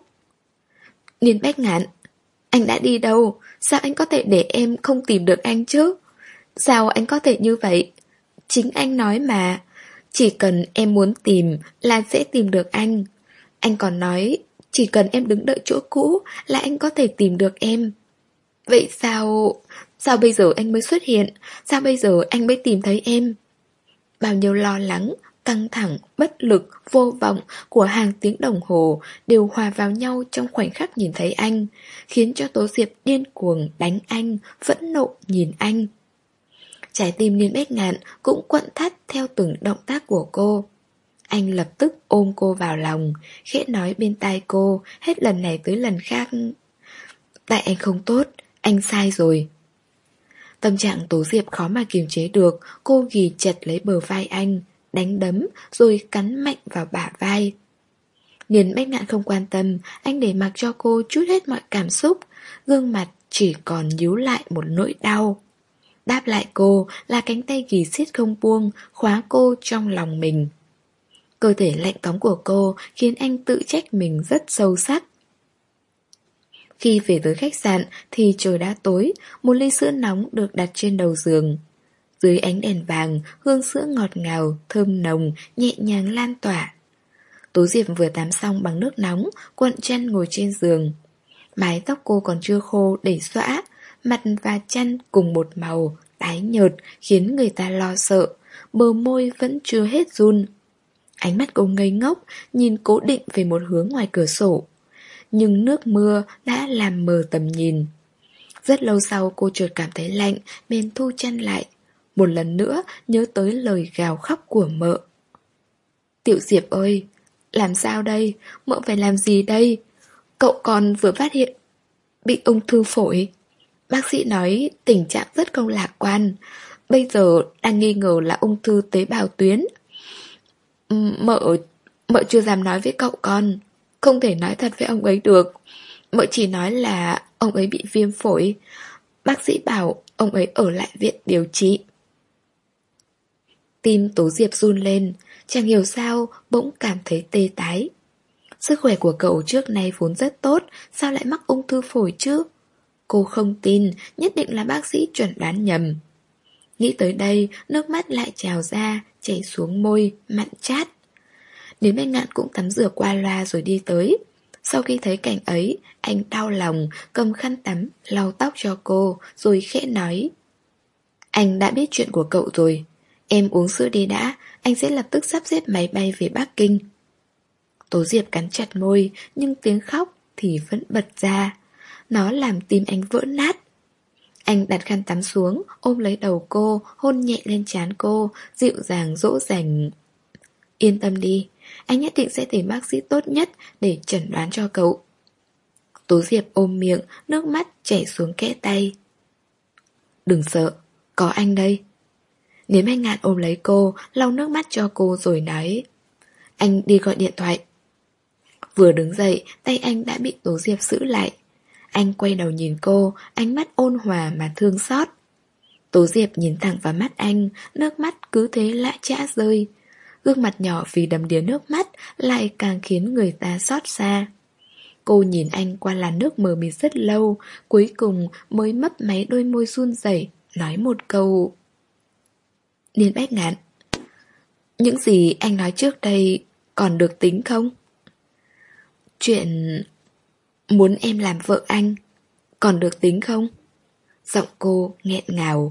Niên Bách Ngạn, anh đã đi đâu? Sao anh có thể để em không tìm được anh chứ? Sao anh có thể như vậy? Chính anh nói mà, chỉ cần em muốn tìm là sẽ tìm được anh. Anh còn nói, chỉ cần em đứng đợi chỗ cũ là anh có thể tìm được em. Vậy sao... Sao bây giờ anh mới xuất hiện? Sao bây giờ anh mới tìm thấy em? Bao nhiêu lo lắng, căng thẳng, bất lực, vô vọng của hàng tiếng đồng hồ đều hòa vào nhau trong khoảnh khắc nhìn thấy anh, khiến cho Tố Diệp điên cuồng đánh anh, phẫn nộ nhìn anh. Trái tim Niên Bách Ngạn cũng quặn thắt theo từng động tác của cô. Anh lập tức ôm cô vào lòng, khẽ nói bên tai cô, hết lần này tới lần khác. Tại anh không tốt, anh sai rồi. Tâm trạng Tố Diệp khó mà kiềm chế được, cô ghì chặt lấy bờ vai anh, đánh đấm rồi cắn mạnh vào bả vai. Niên Bách Ngạn không quan tâm, anh để mặc cho cô trút hết mọi cảm xúc, gương mặt chỉ còn nhíu lại một nỗi đau. Đáp lại cô là cánh tay ghì siết không buông, khóa cô trong lòng mình. Cơ thể lạnh cóng của cô khiến anh tự trách mình rất sâu sắc. Khi về tới khách sạn thì trời đã tối, một ly sữa nóng được đặt trên đầu giường. Dưới ánh đèn vàng, hương sữa ngọt ngào, thơm nồng, nhẹ nhàng lan tỏa. Tố Diệp vừa tắm xong bằng nước nóng, cuộn chăn ngồi trên giường. Mái tóc cô còn chưa khô để xõa, mặt và chăn cùng một màu, tái nhợt, khiến người ta lo sợ. Bờ môi vẫn chưa hết run. Ánh mắt cô ngây ngốc, nhìn cố định về một hướng ngoài cửa sổ. Nhưng nước mưa đã làm mờ tầm nhìn. Rất lâu sau cô chợt cảm thấy lạnh, bèn thu chăn lại. Một lần nữa nhớ tới lời gào khóc của mợ. Tiểu Diệp ơi, làm sao đây? Mợ phải làm gì đây? Cậu con vừa phát hiện bị ung thư phổi. Bác sĩ nói tình trạng rất không lạc quan. Bây giờ đang nghi ngờ là ung thư tế bào tuyến. Mợ, mợ chưa dám nói với cậu con. Không thể nói thật với ông ấy được. Mợ chỉ nói là ông ấy bị viêm phổi. Bác sĩ bảo ông ấy ở lại viện điều trị. Tim Tố Diệp run lên. Chẳng hiểu sao bỗng cảm thấy tê tái. Sức khỏe của cậu trước nay vốn rất tốt, sao lại mắc ung thư phổi chứ? Cô không tin, nhất định là bác sĩ chuẩn đoán nhầm. Nghĩ tới đây, nước mắt lại trào ra, chảy xuống môi, mặn chát. Đến bên Ngạn cũng tắm rửa qua loa rồi đi tới. Sau khi thấy cảnh ấy, anh đau lòng, cầm khăn tắm, lau tóc cho cô, rồi khẽ nói. Anh đã biết chuyện của cậu rồi. Em uống sữa đi đã, anh sẽ lập tức sắp xếp máy bay về Bắc Kinh. Tố Diệp cắn chặt môi, nhưng tiếng khóc thì vẫn bật ra. Nó làm tim anh vỡ nát. Anh đặt khăn tắm xuống, ôm lấy đầu cô, hôn nhẹ lên trán cô, dịu dàng dỗ dành. Yên tâm đi, anh nhất định sẽ tìm bác sĩ tốt nhất để chẩn đoán cho cậu. Tố Diệp ôm miệng, nước mắt chảy xuống kẽ tay. Đừng sợ, có anh đây. Nếu anh Ngạn ôm lấy cô, lau nước mắt cho cô rồi nói. Anh đi gọi điện thoại. Vừa đứng dậy, tay anh đã bị Tố Diệp giữ lại. Anh quay đầu nhìn cô, ánh mắt ôn hòa mà thương xót. Tố Diệp nhìn thẳng vào mắt anh, nước mắt cứ thế lã chã rơi. Gương mặt nhỏ vì đầm đìa nước mắt lại càng khiến người ta xót xa. Cô nhìn anh qua làn nước mờ mịt rất lâu, cuối cùng mới mấp máy đôi môi run rẩy, nói một câu. Niên Bách Ngạn, những gì anh nói trước đây còn được tính không? Chuyện muốn em làm vợ anh còn được tính không? Giọng cô nghẹn ngào.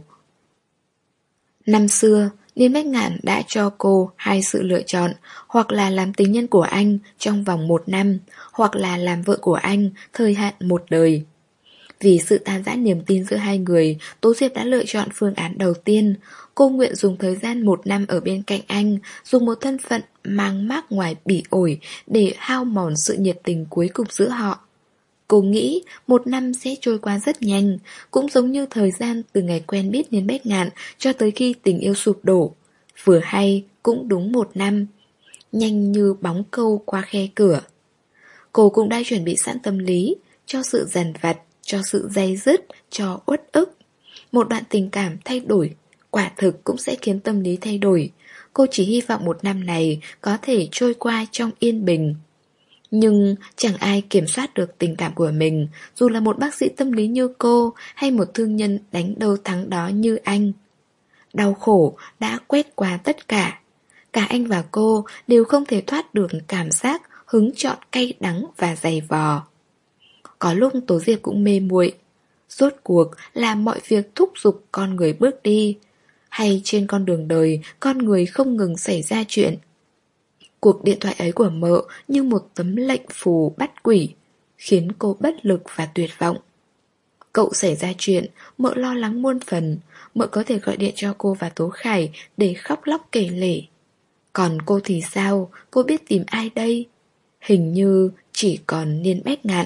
Năm xưa, Niên Bách Ngạn đã cho cô hai sự lựa chọn, hoặc là làm tình nhân của anh trong vòng một năm, hoặc là làm vợ của anh thời hạn một đời. Vì sự tan rã niềm tin giữa hai người, Tố Diệp đã lựa chọn phương án đầu tiên. Cô nguyện dùng thời gian một năm ở bên cạnh anh, dùng một thân phận mang mác ngoài bỉ ổi để hao mòn sự nhiệt tình cuối cùng giữa họ. Cô nghĩ một năm sẽ trôi qua rất nhanh, cũng giống như thời gian từ ngày quen biết Niên Bách Ngạn cho tới khi tình yêu sụp đổ. Vừa hay cũng đúng một năm, nhanh như bóng câu qua khe cửa. Cô cũng đã chuẩn bị sẵn tâm lý cho sự dằn vặt, cho sự day dứt, cho uất ức. Một đoạn tình cảm thay đổi, quả thực cũng sẽ khiến tâm lý thay đổi. Cô chỉ hy vọng một năm này có thể trôi qua trong yên bình. Nhưng chẳng ai kiểm soát được tình cảm của mình, dù là một bác sĩ tâm lý như cô hay một thương nhân đánh đâu thắng đó như anh. Đau khổ đã quét qua tất cả. Cả anh và cô đều không thể thoát được cảm giác hứng chọn cay đắng và dày vò. Có lúc Tố Diệp cũng mê muội. Rốt cuộc là mọi việc thúc giục con người bước đi, hay trên con đường đời con người không ngừng xảy ra chuyện. Cuộc điện thoại ấy của mợ như một tấm lệnh phù bắt quỷ, khiến cô bất lực và tuyệt vọng. Cậu xảy ra chuyện, mợ lo lắng muôn phần. Mợ có thể gọi điện cho cô và Tố Khải để khóc lóc kể lể. Còn cô thì sao? Cô biết tìm ai đây? Hình như chỉ còn Niên Bách Ngạn.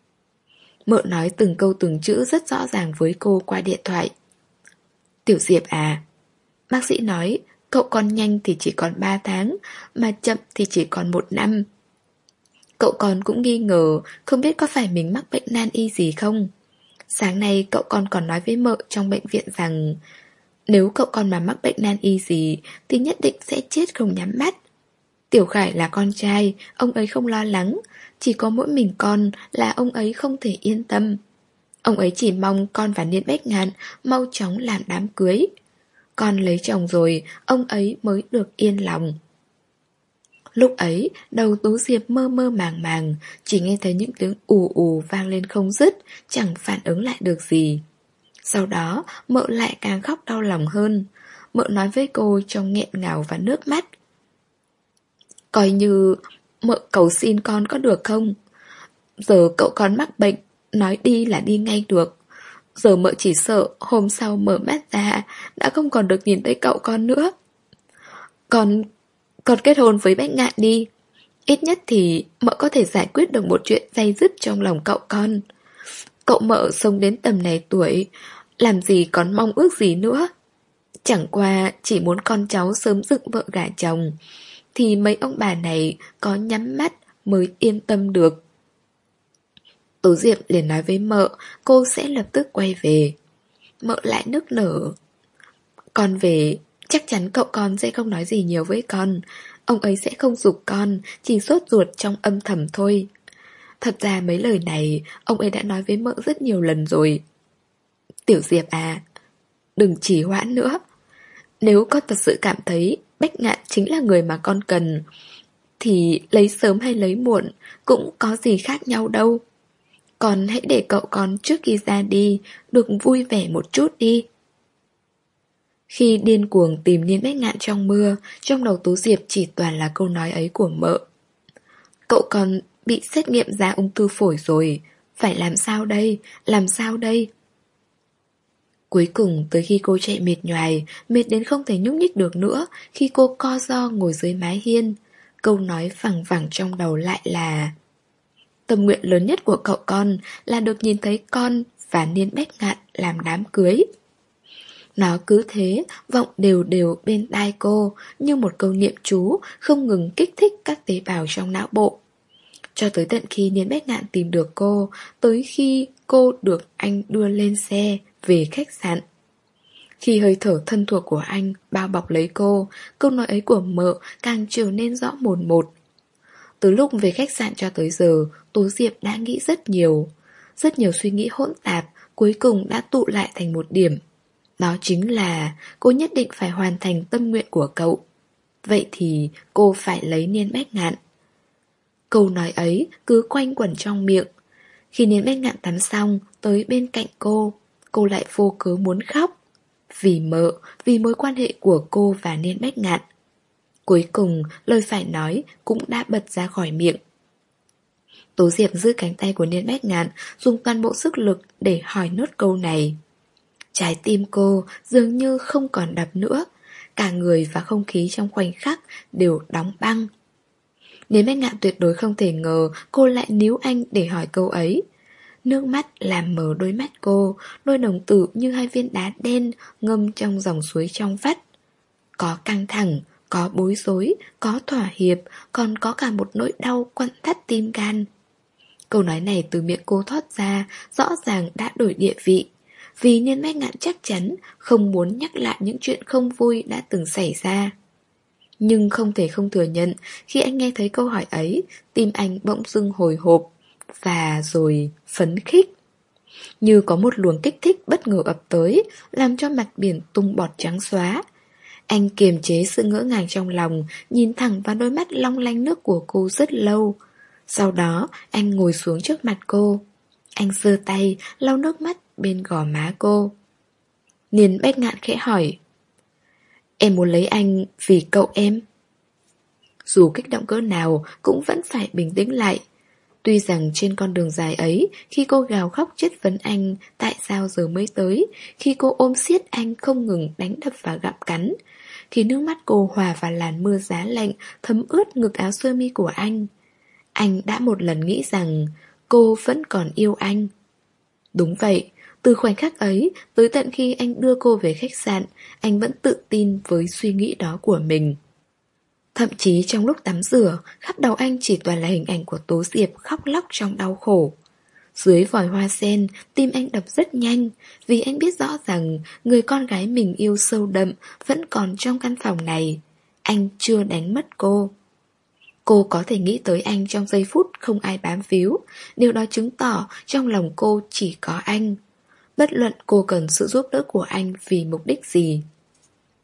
Mợ nói từng câu từng chữ rất rõ ràng với cô qua điện thoại. Tiểu Diệp à, bác sĩ nói cậu còn nhanh thì chỉ còn ba tháng, mà chậm thì chỉ còn một năm. Cậu còn cũng nghi ngờ không biết có phải mình mắc bệnh nan y gì không. Sáng nay cậu con còn nói với mợ trong bệnh viện rằng nếu cậu con mà mắc bệnh nan y gì thì nhất định sẽ chết không nhắm mắt. Tiểu Khải là con trai, ông ấy không lo lắng. Chỉ có mỗi mình con là ông ấy không thể yên tâm. Ông ấy chỉ mong con và Niên Bách Ngạn mau chóng làm đám cưới. Con lấy chồng rồi, ông ấy mới được yên lòng. Lúc ấy, đầu Tú Diệp mơ mơ màng màng, chỉ nghe thấy những tiếng ù ù vang lên không dứt, chẳng phản ứng lại được gì. Sau đó, mợ lại càng khóc đau lòng hơn. Mợ nói với cô trong nghẹn ngào và nước mắt. Coi như mợ cầu xin con có được không? Giờ cậu con mắc bệnh, nói đi là đi ngay được. Giờ mợ chỉ sợ hôm sau mở mắt ra đã không còn được nhìn thấy cậu con nữa. Con, con kết hôn với Bách Ngạn đi. Ít nhất thì mợ có thể giải quyết được một chuyện day dứt trong lòng cậu con. Cậu mợ sống đến tầm này tuổi, làm gì còn mong ước gì nữa. Chẳng qua chỉ muốn con cháu sớm dựng vợ gả chồng, thì mấy ông bà này có nhắm mắt mới yên tâm được. Tố Diệp liền nói với mợ cô sẽ lập tức quay về. Mợ lại nức nở. Con về, chắc chắn cậu con sẽ không nói gì nhiều với con. Ông ấy sẽ không giục con, chỉ sốt ruột trong âm thầm thôi. Thật ra mấy lời này ông ấy đã nói với mợ rất nhiều lần rồi. Tiểu Diệp à, đừng trì hoãn nữa. Nếu con thật sự cảm thấy Bách Ngạn chính là người mà con cần, thì lấy sớm hay lấy muộn cũng có gì khác nhau đâu. Con hãy để cậu con trước khi ra đi được vui vẻ một chút đi. Khi điên cuồng tìm Niên Bách Ngạn trong mưa, trong đầu Tú Diệp chỉ toàn là câu nói ấy của mợ. Cậu con bị xét nghiệm ra ung thư phổi rồi, phải làm sao đây, làm sao đây? Cuối cùng tới khi cô chạy mệt nhoài, mệt đến không thể nhúc nhích được nữa, khi cô co ro ngồi dưới mái hiên, câu nói phẳng vẳng trong đầu lại là: tâm nguyện lớn nhất của cậu con là được nhìn thấy con và Niên Bách Ngạn làm đám cưới. Nó cứ thế vọng đều đều bên tai cô như một câu niệm chú không ngừng kích thích các tế bào trong não bộ. Cho tới tận khi Niên Bách Ngạn tìm được cô, tới khi cô được anh đưa lên xe về khách sạn. Khi hơi thở thân thuộc của anh bao bọc lấy cô, câu nói ấy của mợ càng trở nên rõ mồn một. Từ lúc về khách sạn cho tới giờ, Tố Diệp đã nghĩ rất nhiều. Rất nhiều suy nghĩ hỗn tạp cuối cùng đã tụ lại thành một điểm. Đó chính là cô nhất định phải hoàn thành tâm nguyện của cậu. Vậy thì cô phải lấy Niên Bách Ngạn. Câu nói ấy cứ quanh quẩn trong miệng. Khi Niên Bách Ngạn tắm xong tới bên cạnh cô, cô lại vô cớ muốn khóc. Vì mợ, vì mối quan hệ của cô và Niên Bách Ngạn. Cuối cùng lời phải nói cũng đã bật ra khỏi miệng. Tố Diệp giữ cánh tay của Niên Bách Ngạn, dùng toàn bộ sức lực để hỏi nốt câu này. Trái tim cô dường như không còn đập nữa. Cả người và không khí trong khoảnh khắc đều đóng băng. Niên Bách Ngạn tuyệt đối không thể ngờ cô lại níu anh để hỏi câu ấy. Nước mắt làm mờ đôi mắt cô, đôi đồng tử như hai viên đá đen ngâm trong dòng suối trong vắt. Có căng thẳng, có bối rối, có thỏa hiệp, còn có cả một nỗi đau quặn thắt tim gan. Câu nói này từ miệng cô thoát ra rõ ràng đã đổi địa vị. Vì Niên Bách Ngạn chắc chắn không muốn nhắc lại những chuyện không vui đã từng xảy ra. Nhưng không thể không thừa nhận, khi anh nghe thấy câu hỏi ấy, tim anh bỗng dưng hồi hộp, và rồi phấn khích. Như có một luồng kích thích bất ngờ ập tới, làm cho mặt biển tung bọt trắng xóa. Anh kiềm chế sự ngỡ ngàng trong lòng, nhìn thẳng vào đôi mắt long lanh nước của cô rất lâu. Sau đó, anh ngồi xuống trước mặt cô. Anh giơ tay, lau nước mắt bên gò má cô. Niên Bách Ngạn khẽ hỏi: em muốn lấy anh vì cậu em? Dù kích động cỡ nào cũng vẫn phải bình tĩnh lại. Tuy rằng trên con đường dài ấy, khi cô gào khóc chất vấn anh tại sao giờ mới tới, khi cô ôm siết anh không ngừng đánh đập và gặm cắn, khi nước mắt cô hòa vào làn mưa giá lạnh thấm ướt ngực áo sơ mi của anh, anh đã một lần nghĩ rằng cô vẫn còn yêu anh. Đúng vậy, từ khoảnh khắc ấy tới tận khi anh đưa cô về khách sạn, anh vẫn tự tin với suy nghĩ đó của mình. Thậm chí trong lúc tắm rửa, khắp đầu anh chỉ toàn là hình ảnh của Tố Diệp khóc lóc trong đau khổ. Dưới vòi hoa sen, tim anh đập rất nhanh, vì anh biết rõ rằng người con gái mình yêu sâu đậm vẫn còn trong căn phòng này. Anh chưa đánh mất cô. Cô có thể nghĩ tới anh trong giây phút không ai bám víu, điều đó chứng tỏ trong lòng cô chỉ có anh. Bất luận cô cần sự giúp đỡ của anh vì mục đích gì.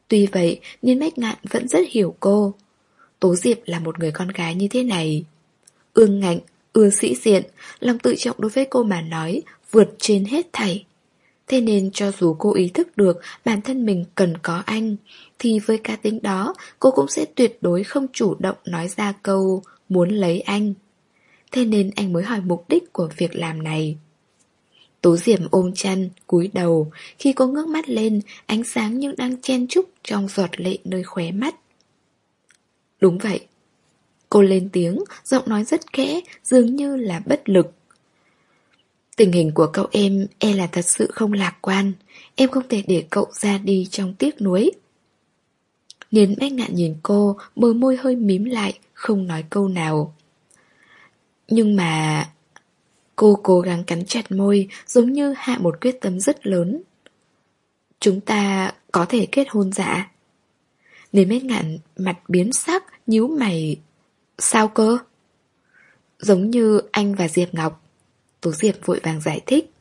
Tuy vậy, Niên Bách Ngạn vẫn rất hiểu cô. Tố Diệp là một người con gái như thế này. Ương ngạnh, ưa sĩ diện, lòng tự trọng đối với cô mà nói vượt trên hết thảy. Thế nên cho dù cô ý thức được bản thân mình cần có anh, thì với cá tính đó, cô cũng sẽ tuyệt đối không chủ động nói ra câu muốn lấy anh. Thế nên anh mới hỏi mục đích của việc làm này. Tố Diệp ôm chăn, cúi đầu. Khi cô ngước mắt lên, ánh sáng như đang chen chúc trong giọt lệ nơi khóe mắt. Đúng vậy. Cô lên tiếng, giọng nói rất khẽ, dường như là bất lực. Tình hình của cậu em e là thật sự không lạc quan. Em không thể để cậu ra đi trong tiếc nuối. Niên Bách Ngạn nhìn cô, bờ môi hơi mím lại, không nói câu nào. Nhưng mà... Cô cố gắng cắn chặt môi, giống như hạ một quyết tâm rất lớn. Chúng ta có thể kết hôn dạ? Niên Bách Ngạn mặt biến sắc, nhíu mày. Sao cơ? Giống như anh và Diệp Ngọc. Tố Diệp vội vàng giải thích.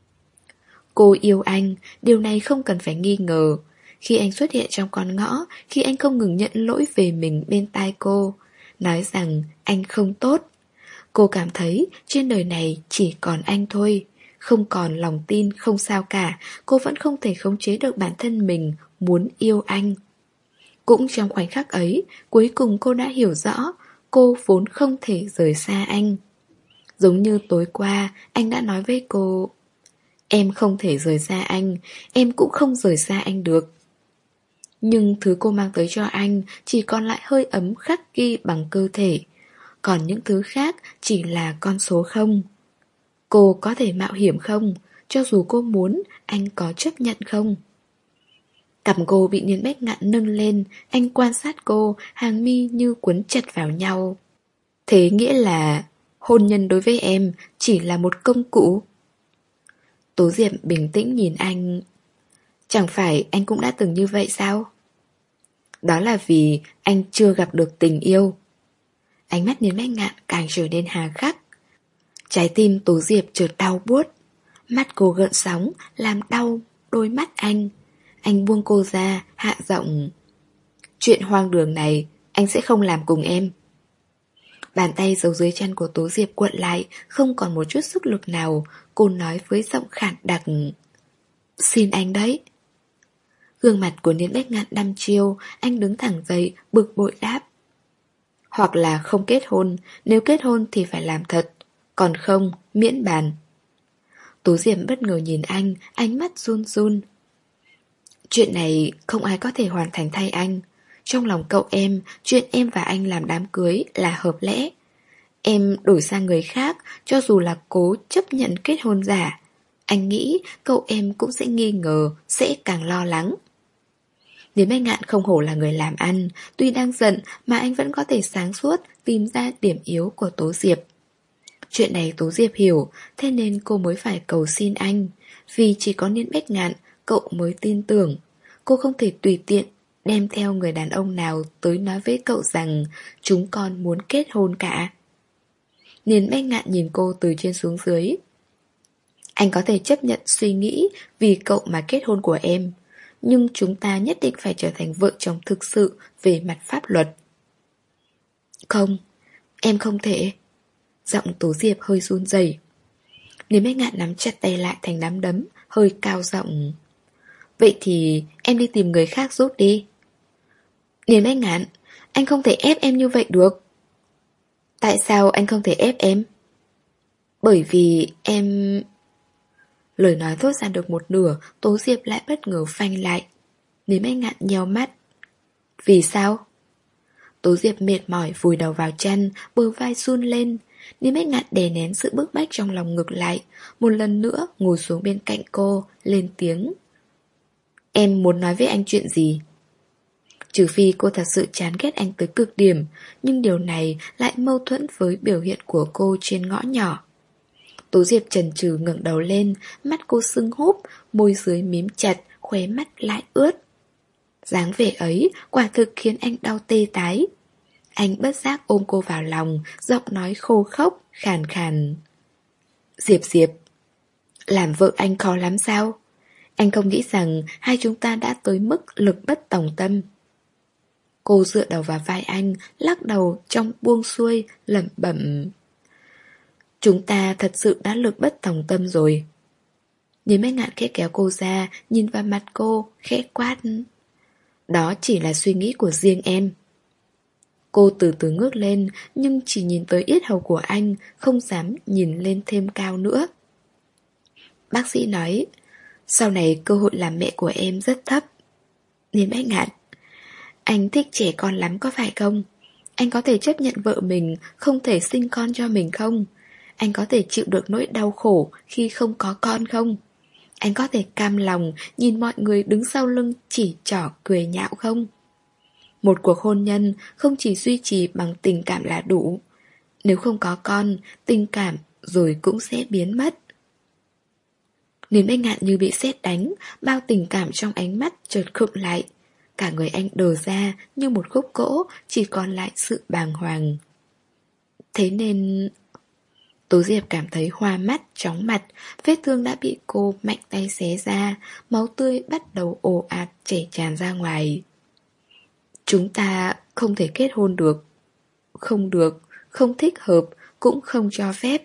Cô yêu anh, điều này không cần phải nghi ngờ. Khi anh xuất hiện trong con ngõ, khi anh không ngừng nhận lỗi về mình bên tai cô, nói rằng anh không tốt. Cô cảm thấy trên đời này chỉ còn anh thôi. Không còn lòng tin, không sao cả. Cô vẫn không thể khống chế được bản thân mình muốn yêu anh. Cũng trong khoảnh khắc ấy, cuối cùng cô đã hiểu rõ cô vốn không thể rời xa anh. Giống như tối qua, anh đã nói với cô, em không thể rời xa anh, em cũng không rời xa anh được. Nhưng thứ cô mang tới cho anh chỉ còn lại hơi ấm khắc ghi bằng cơ thể. Còn những thứ khác chỉ là con số không. Cô có thể mạo hiểm không? Cho dù cô muốn, anh có chấp nhận không? Cằm cô bị Niên Bách Ngạn nâng lên, anh quan sát cô, hàng mi như cuốn chặt vào nhau. Thế nghĩa là hôn nhân đối với em chỉ là một công cụ. Tố Diệp bình tĩnh nhìn anh. Chẳng phải anh cũng đã từng như vậy sao? Đó là vì anh chưa gặp được tình yêu. Ánh mắt Niên Bách Ngạn càng trở nên hà khắc. Trái tim Tố Diệp chợt đau buốt. Mắt cô gợn sóng, làm đau đôi mắt anh. Anh buông cô ra, hạ giọng. Chuyện hoang đường này, anh sẽ không làm cùng em. Bàn tay giấu dưới chân của Tố Diệp cuộn lại, không còn một chút sức lực nào. Cô nói với giọng khản đặc. Xin anh đấy. Gương mặt của Niên Bách Ngạn đăm chiêu, anh đứng thẳng dậy, bực bội đáp. Hoặc là không kết hôn, nếu kết hôn thì phải làm thật. Còn không, miễn bàn. Tố Diệp bất ngờ nhìn anh, ánh mắt run run. Chuyện này không ai có thể hoàn thành thay anh. Trong lòng cậu em, chuyện em và anh làm đám cưới là hợp lẽ. Em đổi sang người khác, cho dù là cố chấp nhận kết hôn giả, anh nghĩ cậu em cũng sẽ nghi ngờ, sẽ càng lo lắng. Niên Bách Ngạn không hổ là người làm ăn, tuy đang giận mà anh vẫn có thể sáng suốt tìm ra điểm yếu của Tố Diệp. Chuyện này Tố Diệp hiểu, thế nên cô mới phải cầu xin anh. Vì chỉ có Niên Bách Ngạn, cậu mới tin tưởng. Cô không thể tùy tiện đem theo người đàn ông nào tới nói với cậu rằng chúng con muốn kết hôn cả. Niên Bách Ngạn nhìn cô từ trên xuống dưới. Anh có thể chấp nhận suy nghĩ vì cậu mà kết hôn của em, nhưng chúng ta nhất định phải trở thành vợ chồng thực sự về mặt pháp luật. Không, em không thể. Giọng Tố Diệp hơi run rẩy. Niên Bách Ngạn nắm chặt tay lại thành nắm đấm, hơi cao giọng. Vậy thì em đi tìm người khác giúp đi. Niên Bách Ngạn, anh không thể ép em như vậy được. Tại sao anh không thể ép em? Bởi vì em... Lời nói thốt ra được một nửa, Tố Diệp lại bất ngờ phanh lại. Niên Bách Ngạn nheo mắt. Vì sao? Tố Diệp mệt mỏi vùi đầu vào chăn, bờ vai run lên. Niên Bách Ngạn đè nén sự bức bách trong lòng ngực lại, một lần nữa ngồi xuống bên cạnh cô, lên tiếng. Em muốn nói với anh chuyện gì? Trừ phi cô thật sự chán ghét anh tới cực điểm, nhưng điều này lại mâu thuẫn với biểu hiện của cô trên ngõ nhỏ. Tố Diệp chần chừ ngẩng đầu lên, mắt cô sưng húp, môi dưới mím chặt, khóe mắt lại ướt. Dáng vẻ ấy quả thực khiến anh đau tê tái. Anh bất giác ôm cô vào lòng, giọng nói khô khốc, khàn khàn. Diệp Diệp, làm vợ anh khó lắm sao? Anh không nghĩ rằng hai chúng ta đã tới mức lực bất tòng tâm. Cô dựa đầu vào vai anh, lắc đầu trong buông xuôi, lẩm bẩm. Chúng ta thật sự đã lực bất tòng tâm rồi. Nhìn mấy ngạn khẽ kéo cô ra, nhìn vào mặt cô, khẽ quát. Đó chỉ là suy nghĩ của riêng em. Cô từ từ ngước lên, nhưng chỉ nhìn tới yết hầu của anh, không dám nhìn lên thêm cao nữa. Bác sĩ nói, sau này cơ hội làm mẹ của em rất thấp. Nên bách ngạn, anh thích trẻ con lắm có phải không? Anh có thể chấp nhận vợ mình không thể sinh con cho mình không? Anh có thể chịu được nỗi đau khổ khi không có con không? Anh có thể cam lòng nhìn mọi người đứng sau lưng chỉ trỏ cười nhạo không? Một cuộc hôn nhân không chỉ duy trì bằng tình cảm là đủ. Nếu không có con, tình cảm rồi cũng sẽ biến mất. Nên bách ngạn như bị sét đánh, bao tình cảm trong ánh mắt chợt khựng lại. Cả người anh đờ ra như một khúc gỗ, chỉ còn lại sự bàng hoàng. Thế nên... Tố Diệp cảm thấy hoa mắt, chóng mặt, vết thương đã bị cô mạnh tay xé ra, máu tươi bắt đầu ồ ạt chảy tràn ra ngoài. Chúng ta không thể kết hôn được. Không được, không thích hợp, cũng không cho phép.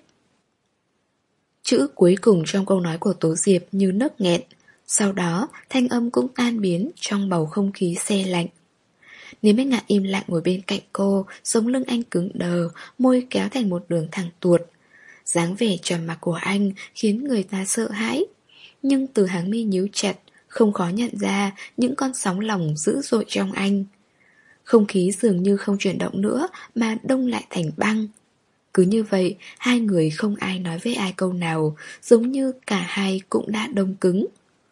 Chữ cuối cùng trong câu nói của Tố Diệp như nấc nghẹn. Sau đó, thanh âm cũng tan biến trong bầu không khí se lạnh. Nếu Bách Ngạn im lặng ngồi bên cạnh cô, sống lưng anh cứng đờ, môi kéo thành một đường thẳng tuột. Dáng vẻ trầm mặc của anh khiến người ta sợ hãi. Nhưng từ hàng mi nhíu chặt, không khó nhận ra những con sóng lòng dữ dội trong anh. Không khí dường như không chuyển động nữa mà đông lại thành băng. Cứ như vậy, hai người không ai nói với ai câu nào, giống như cả hai cũng đã đông cứng.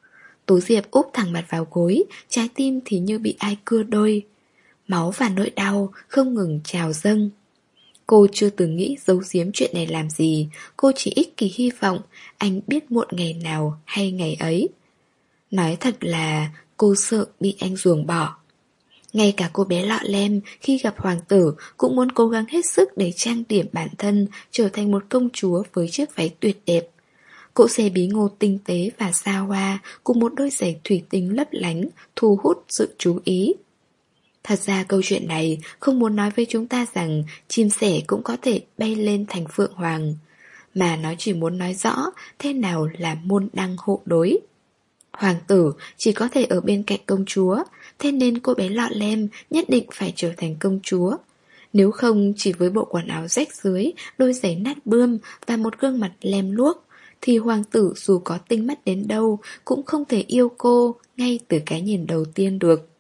Tố Diệp úp thẳng mặt vào gối, trái tim thì như bị ai cưa đôi. Máu và nỗi đau không ngừng trào dâng. Cô chưa từng nghĩ giấu giếm chuyện này làm gì, cô chỉ ích kỷ hy vọng anh biết muộn ngày nào hay ngày ấy. Nói thật là cô sợ bị anh ruồng bỏ. Ngay cả cô bé lọ lem khi gặp hoàng tử cũng muốn cố gắng hết sức để trang điểm bản thân trở thành một công chúa với chiếc váy tuyệt đẹp. Cỗ xe bí ngô tinh tế và xa hoa cùng một đôi giày thủy tinh lấp lánh thu hút sự chú ý. Thật ra câu chuyện này không muốn nói với chúng ta rằng chim sẻ cũng có thể bay lên thành phượng hoàng, mà nó chỉ muốn nói rõ thế nào là môn đăng hộ đối. Hoàng tử chỉ có thể ở bên cạnh công chúa, thế nên cô bé lọ lem nhất định phải trở thành công chúa. Nếu không chỉ với bộ quần áo rách rưới, đôi giày nát bươm và một gương mặt lem luốc, thì hoàng tử dù có tinh mắt đến đâu cũng không thể yêu cô ngay từ cái nhìn đầu tiên được.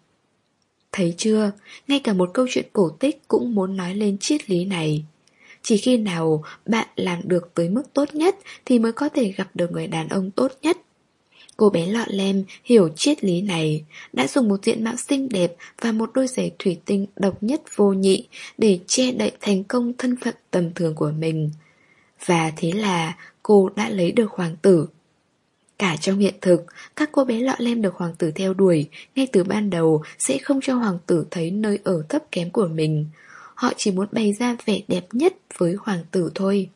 Thấy chưa, ngay cả một câu chuyện cổ tích cũng muốn nói lên triết lý này. Chỉ khi nào bạn làm được tới mức tốt nhất thì mới có thể gặp được người đàn ông tốt nhất. Cô bé lọ lem hiểu triết lý này, đã dùng một diện mạo xinh đẹp và một đôi giày thủy tinh độc nhất vô nhị để che đậy thành công thân phận tầm thường của mình. Và thế là cô đã lấy được hoàng tử. Cả trong hiện thực, các cô bé lọ lem được hoàng tử theo đuổi ngay từ ban đầu sẽ không cho hoàng tử thấy nơi ở thấp kém của mình. Họ chỉ muốn bày ra vẻ đẹp nhất với hoàng tử thôi.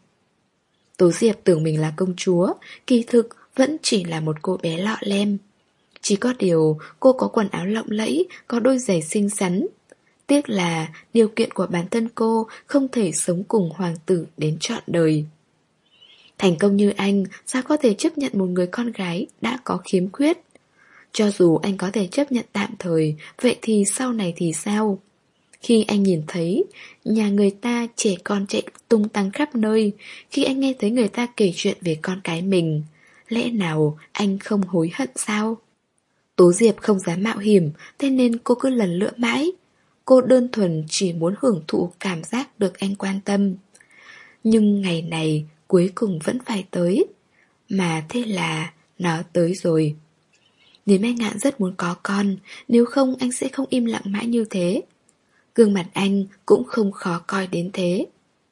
Tố Diệp tưởng mình là công chúa, kỳ thực vẫn chỉ là một cô bé lọ lem. Chỉ có điều cô có quần áo lộng lẫy, có đôi giày xinh xắn. Tiếc là điều kiện của bản thân cô không thể sống cùng hoàng tử đến trọn đời. Thành công như anh, sao có thể chấp nhận một người con gái đã có khiếm khuyết? Cho dù anh có thể chấp nhận tạm thời, vậy thì sau này thì sao? Khi anh nhìn thấy nhà người ta trẻ con chạy tung tăng khắp nơi, khi anh nghe thấy người ta kể chuyện về con cái mình, lẽ nào anh không hối hận sao? Tố Diệp không dám mạo hiểm, thế nên cô cứ lần lữa mãi. Cô đơn thuần chỉ muốn hưởng thụ cảm giác được anh quan tâm. Nhưng ngày này cuối cùng vẫn phải tới. Mà thế là nó tới rồi. Nếu Bách Ngạn rất muốn có con, nếu không anh sẽ không im lặng mãi như thế. Gương mặt anh cũng không khó coi đến thế.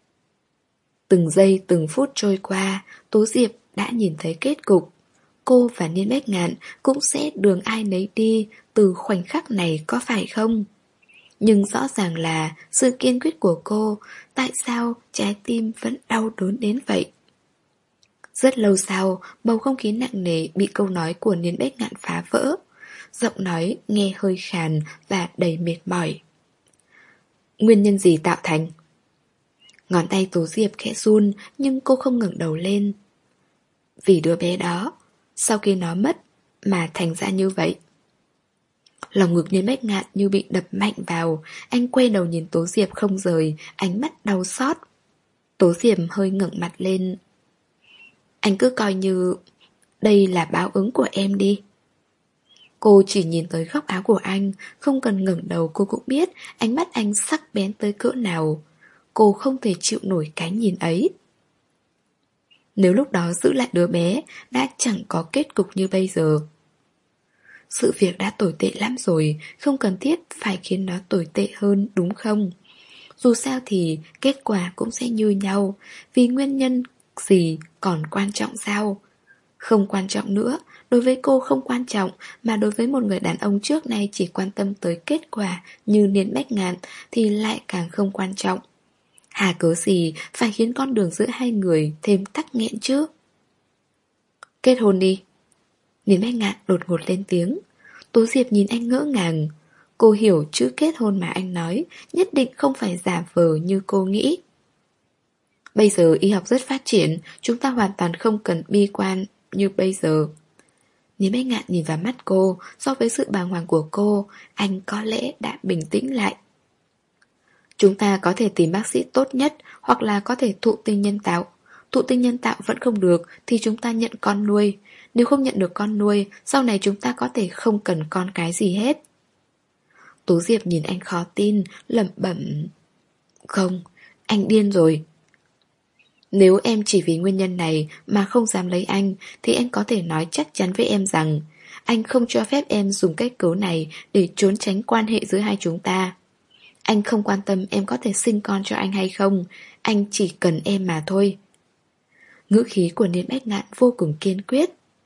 Từng giây từng phút trôi qua, Tố Diệp đã nhìn thấy kết cục. Cô và Niên Bách Ngạn cũng sẽ đường ai nấy đi từ khoảnh khắc này, có phải không? Nhưng rõ ràng là sự kiên quyết của cô, tại sao trái tim vẫn đau đớn đến vậy? Rất lâu sau, bầu không khí nặng nề bị câu nói của Niên Bách Ngạn phá vỡ. Giọng nói nghe hơi khàn và đầy mệt mỏi. Nguyên nhân gì tạo thành? Ngón tay Tố Diệp khẽ run, nhưng cô không ngẩng đầu lên. Vì đứa bé đó, sau khi nó mất mà thành ra như vậy. Lòng ngực Niên Bách Ngạn như bị đập mạnh vào. Anh quay đầu nhìn Tố Diệp không rời, ánh mắt đau xót. Tố Diệp hơi ngẩng mặt lên. Anh cứ coi như đây là báo ứng của em đi. Cô chỉ nhìn tới góc áo của anh, không cần ngẩng đầu cô cũng biết ánh mắt anh sắc bén tới cỡ nào. Cô không thể chịu nổi cái nhìn ấy. Nếu lúc đó giữ lại đứa bé, đã chẳng có kết cục như bây giờ. Sự việc đã tồi tệ lắm rồi, không cần thiết phải khiến nó tồi tệ hơn, đúng không? Dù sao thì kết quả cũng sẽ như nhau, vì nguyên nhân gì còn quan trọng sao? Không quan trọng nữa, đối với cô không quan trọng, mà đối với một người đàn ông trước nay chỉ quan tâm tới kết quả như Niên Bách Ngạn thì lại càng không quan trọng. Hà cớ gì phải khiến con đường giữa hai người thêm tắc nghẽn chứ? Kết hôn đi. Niên Bách Ngạn đột ngột lên tiếng. Tố Diệp nhìn anh ngỡ ngàng. Cô hiểu chữ kết hôn mà anh nói nhất định không phải giả vờ như cô nghĩ. Bây giờ y học rất phát triển, chúng ta hoàn toàn không cần bi quan như bây giờ. Niên Bách Ngạn nhìn vào mắt cô, so với sự bàng hoàng của cô, anh có lẽ đã bình tĩnh lại. Chúng ta có thể tìm bác sĩ tốt nhất, hoặc là có thể thụ tinh nhân tạo. Thụ tinh nhân tạo vẫn không được thì chúng ta nhận con nuôi. Nếu không nhận được con nuôi, sau này chúng ta có thể không cần con cái gì hết. Tố Diệp nhìn anh khó tin, lẩm bẩm. Không, anh điên rồi. Nếu em chỉ vì nguyên nhân này mà không dám lấy anh, thì anh có thể nói chắc chắn với em rằng anh không cho phép em dùng cách cớ này để trốn tránh quan hệ giữa hai chúng ta. Anh không quan tâm em có thể sinh con cho anh hay không, anh chỉ cần em mà thôi. Ngữ khí của Niên Bách Ngạn vô cùng kiên quyết.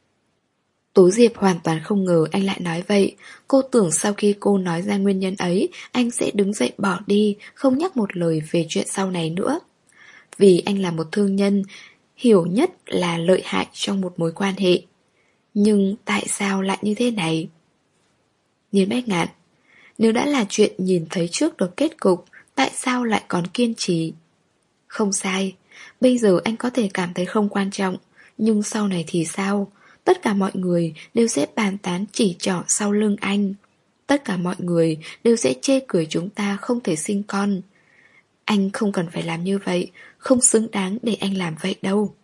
Tố Diệp hoàn toàn không ngờ anh lại nói vậy. Cô tưởng sau khi cô nói ra nguyên nhân ấy, anh sẽ đứng dậy bỏ đi, không nhắc một lời về chuyện sau này nữa. Vì anh là một thương nhân, hiểu nhất là lợi hại trong một mối quan hệ. Nhưng tại sao lại như thế này? Niên Bách Ngạn, nếu đã là chuyện nhìn thấy trước được kết cục, tại sao lại còn kiên trì? Không sai, bây giờ anh có thể cảm thấy không quan trọng, nhưng sau này thì sao? Tất cả mọi người đều sẽ bàn tán chỉ trỏ sau lưng anh. Tất cả mọi người đều sẽ chê cười chúng ta không thể sinh con. Anh không cần phải làm như vậy, không xứng đáng để anh làm vậy đâu.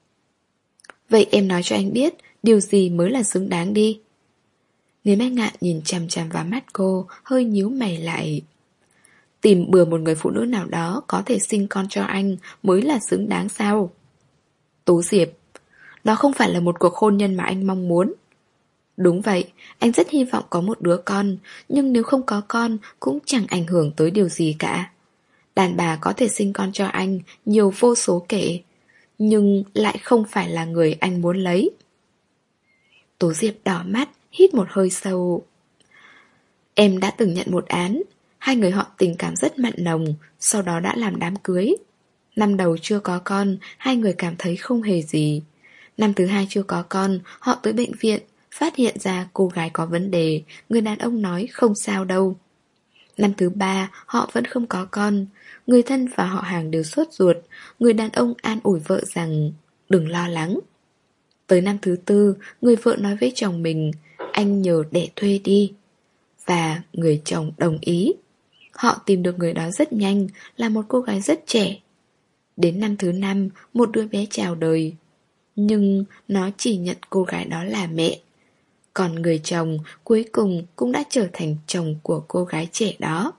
Vậy em nói cho anh biết, điều gì mới là xứng đáng đi. Niên Bách Ngạn nhìn chằm chằm vào mắt cô, hơi nhíu mày lại. Tìm bừa một người phụ nữ nào đó có thể sinh con cho anh mới là xứng đáng sao? Tố Diệp, đó không phải là một cuộc hôn nhân mà anh mong muốn. Đúng vậy, anh rất hy vọng có một đứa con, nhưng nếu không có con cũng chẳng ảnh hưởng tới điều gì cả. Đàn bà có thể sinh con cho anh nhiều vô số kể, nhưng lại không phải là người anh muốn lấy. Tố Diệp đỏ mắt, hít một hơi sâu. Em đã từng nhận một án, hai người họ tình cảm rất mặn nồng, sau đó đã làm đám cưới. Năm đầu chưa có con, hai người cảm thấy không hề gì. Năm thứ hai chưa có con, họ tới bệnh viện, phát hiện ra cô gái có vấn đề, người đàn ông nói không sao đâu. Năm thứ ba, họ vẫn không có con. Người thân và họ hàng đều sốt ruột. Người đàn ông an ủi vợ rằng đừng lo lắng. Tới năm thứ tư, người vợ nói với chồng mình anh nhờ đẻ thuê đi. Và người chồng đồng ý. Họ tìm được người đó rất nhanh, là một cô gái rất trẻ. Đến năm thứ năm, một đứa bé chào đời. Nhưng nó chỉ nhận cô gái đó là mẹ. Còn người chồng cuối cùng cũng đã trở thành chồng của cô gái trẻ đó.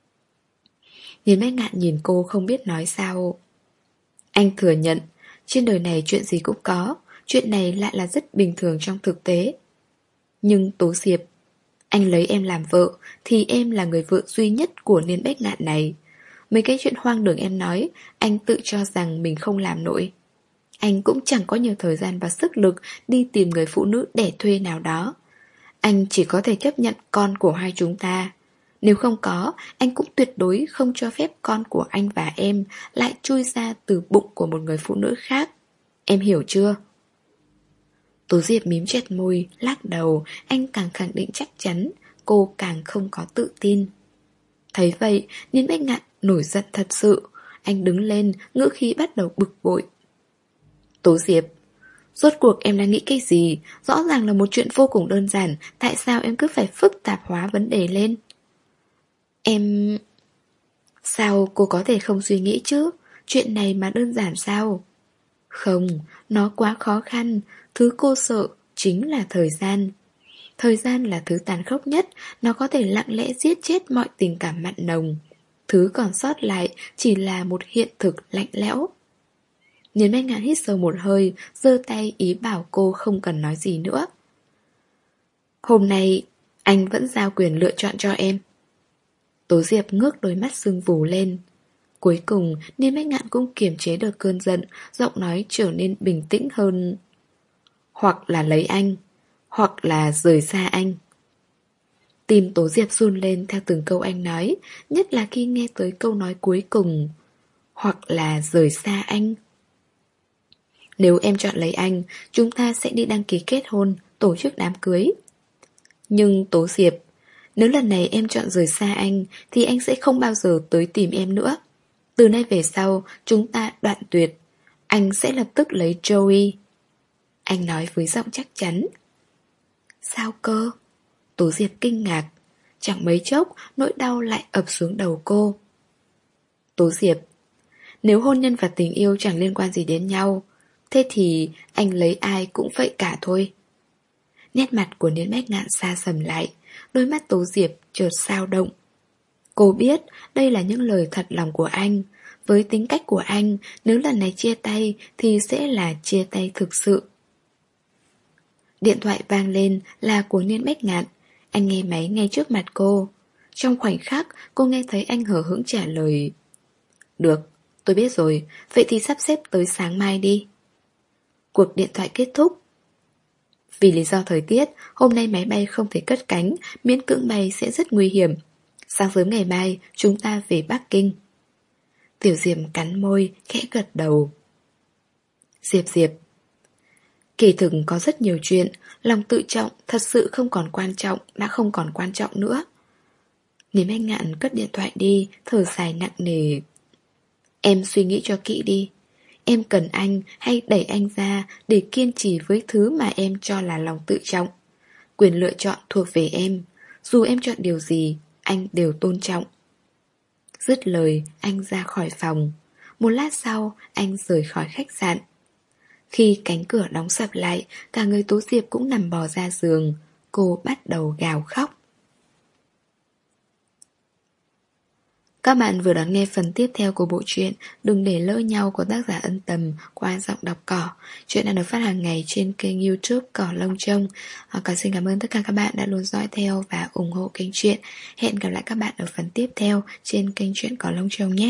Niên Bách Ngạn nhìn cô không biết nói sao. Anh thừa nhận, trên đời này chuyện gì cũng có, chuyện này lại là rất bình thường trong thực tế. Nhưng Tố Diệp, anh lấy em làm vợ thì em là người vợ duy nhất của Niên Bách Ngạn này. Mấy cái chuyện hoang đường em nói, anh tự cho rằng mình không làm nổi. Anh cũng chẳng có nhiều thời gian và sức lực đi tìm người phụ nữ đẻ thuê nào đó. Anh chỉ có thể chấp nhận con của hai chúng ta. Nếu không có, anh cũng tuyệt đối không cho phép con của anh và em lại chui ra từ bụng của một người phụ nữ khác. Em hiểu chưa? Tố Diệp mím chặt môi, lắc đầu. Anh càng khẳng định chắc chắn, cô càng không có tự tin. Thấy vậy, Niên Bách Ngạn nổi giận thật sự. Anh đứng lên, ngữ khí bắt đầu bực bội. Tố Diệp, rốt cuộc em đang nghĩ cái gì? Rõ ràng là một chuyện vô cùng đơn giản, tại sao em cứ phải phức tạp hóa vấn đề lên? Em... Sao cô có thể không suy nghĩ chứ? Chuyện này mà đơn giản sao? Không, nó quá khó khăn. Thứ cô sợ chính là thời gian. Thời gian là thứ tàn khốc nhất. Nó có thể lặng lẽ giết chết mọi tình cảm mặn nồng. Thứ còn sót lại chỉ là một hiện thực lạnh lẽo. Niên Bách Ngạn hít sâu một hơi, giơ tay ý bảo cô không cần nói gì nữa. Hôm nay anh vẫn giao quyền lựa chọn cho em. Tố Diệp ngước đôi mắt sưng vù lên. Cuối cùng, Niên Bách Ngạn cũng kiềm chế được cơn giận, giọng nói trở nên bình tĩnh hơn. Hoặc là lấy anh, hoặc là rời xa anh. Tim Tố Diệp run lên theo từng câu anh nói, nhất là khi nghe tới câu nói cuối cùng. Hoặc là rời xa anh. Nếu em chọn lấy anh, chúng ta sẽ đi đăng ký kết hôn, tổ chức đám cưới. Nhưng Tố Diệp, nếu lần này em chọn rời xa anh, thì anh sẽ không bao giờ tới tìm em nữa. Từ nay về sau, chúng ta đoạn tuyệt. Anh sẽ lập tức lấy Joey. Anh nói với giọng chắc chắn. Sao cơ? Tố Diệp kinh ngạc. Chẳng mấy chốc, nỗi đau lại ập xuống đầu cô. Tố Diệp, nếu hôn nhân và tình yêu chẳng liên quan gì đến nhau, thế thì anh lấy ai cũng vậy cả thôi. Nét mặt của Niên Bách Ngạn xa sầm lại, đôi mắt Tố Diệp chợt sao động. Cô biết đây là những lời thật lòng của anh. Với tính cách của anh, nếu lần này chia tay thì sẽ là chia tay thực sự. Điện thoại vang lên là của Niên Bách Ngạn. Anh nghe máy ngay trước mặt cô. Trong khoảnh khắc cô nghe thấy anh hờ hững trả lời. Được, tôi biết rồi, vậy thì sắp xếp tới sáng mai đi. Cuộc điện thoại kết thúc. Vì lý do thời tiết, hôm nay máy bay không thể cất cánh, miễn cưỡng bay sẽ rất nguy hiểm. Sáng sớm ngày mai, chúng ta về Bắc Kinh. Tiểu Diệp cắn môi, khẽ gật đầu. Diệp Diệp, kỳ thực có rất nhiều chuyện, lòng tự trọng thật sự không còn quan trọng, đã không còn quan trọng nữa. Niên Bách Ngạn cất điện thoại đi, thở dài nặng nề. Em suy nghĩ cho kỹ đi. Em cần anh hay đẩy anh ra để kiên trì với thứ mà em cho là lòng tự trọng. Quyền lựa chọn thuộc về em. Dù em chọn điều gì, anh đều tôn trọng. Dứt lời, anh ra khỏi phòng. Một lát sau, anh rời khỏi khách sạn. Khi cánh cửa đóng sập lại, cả người Tố Diệp cũng nằm bò ra giường. Cô bắt đầu gào khóc. Các bạn vừa đón nghe phần tiếp theo của bộ truyện Đừng để lỡ nhau của tác giả Ân Tầm qua giọng đọc Cỏ. Chuyện đang được phát hàng ngày trên kênh YouTube Cỏ Lông Trông. À, Cỏ xin cảm ơn tất cả các bạn đã luôn dõi theo và ủng hộ kênh truyện. Hẹn gặp lại các bạn ở phần tiếp theo trên kênh truyện Cỏ Lông Trông nhé.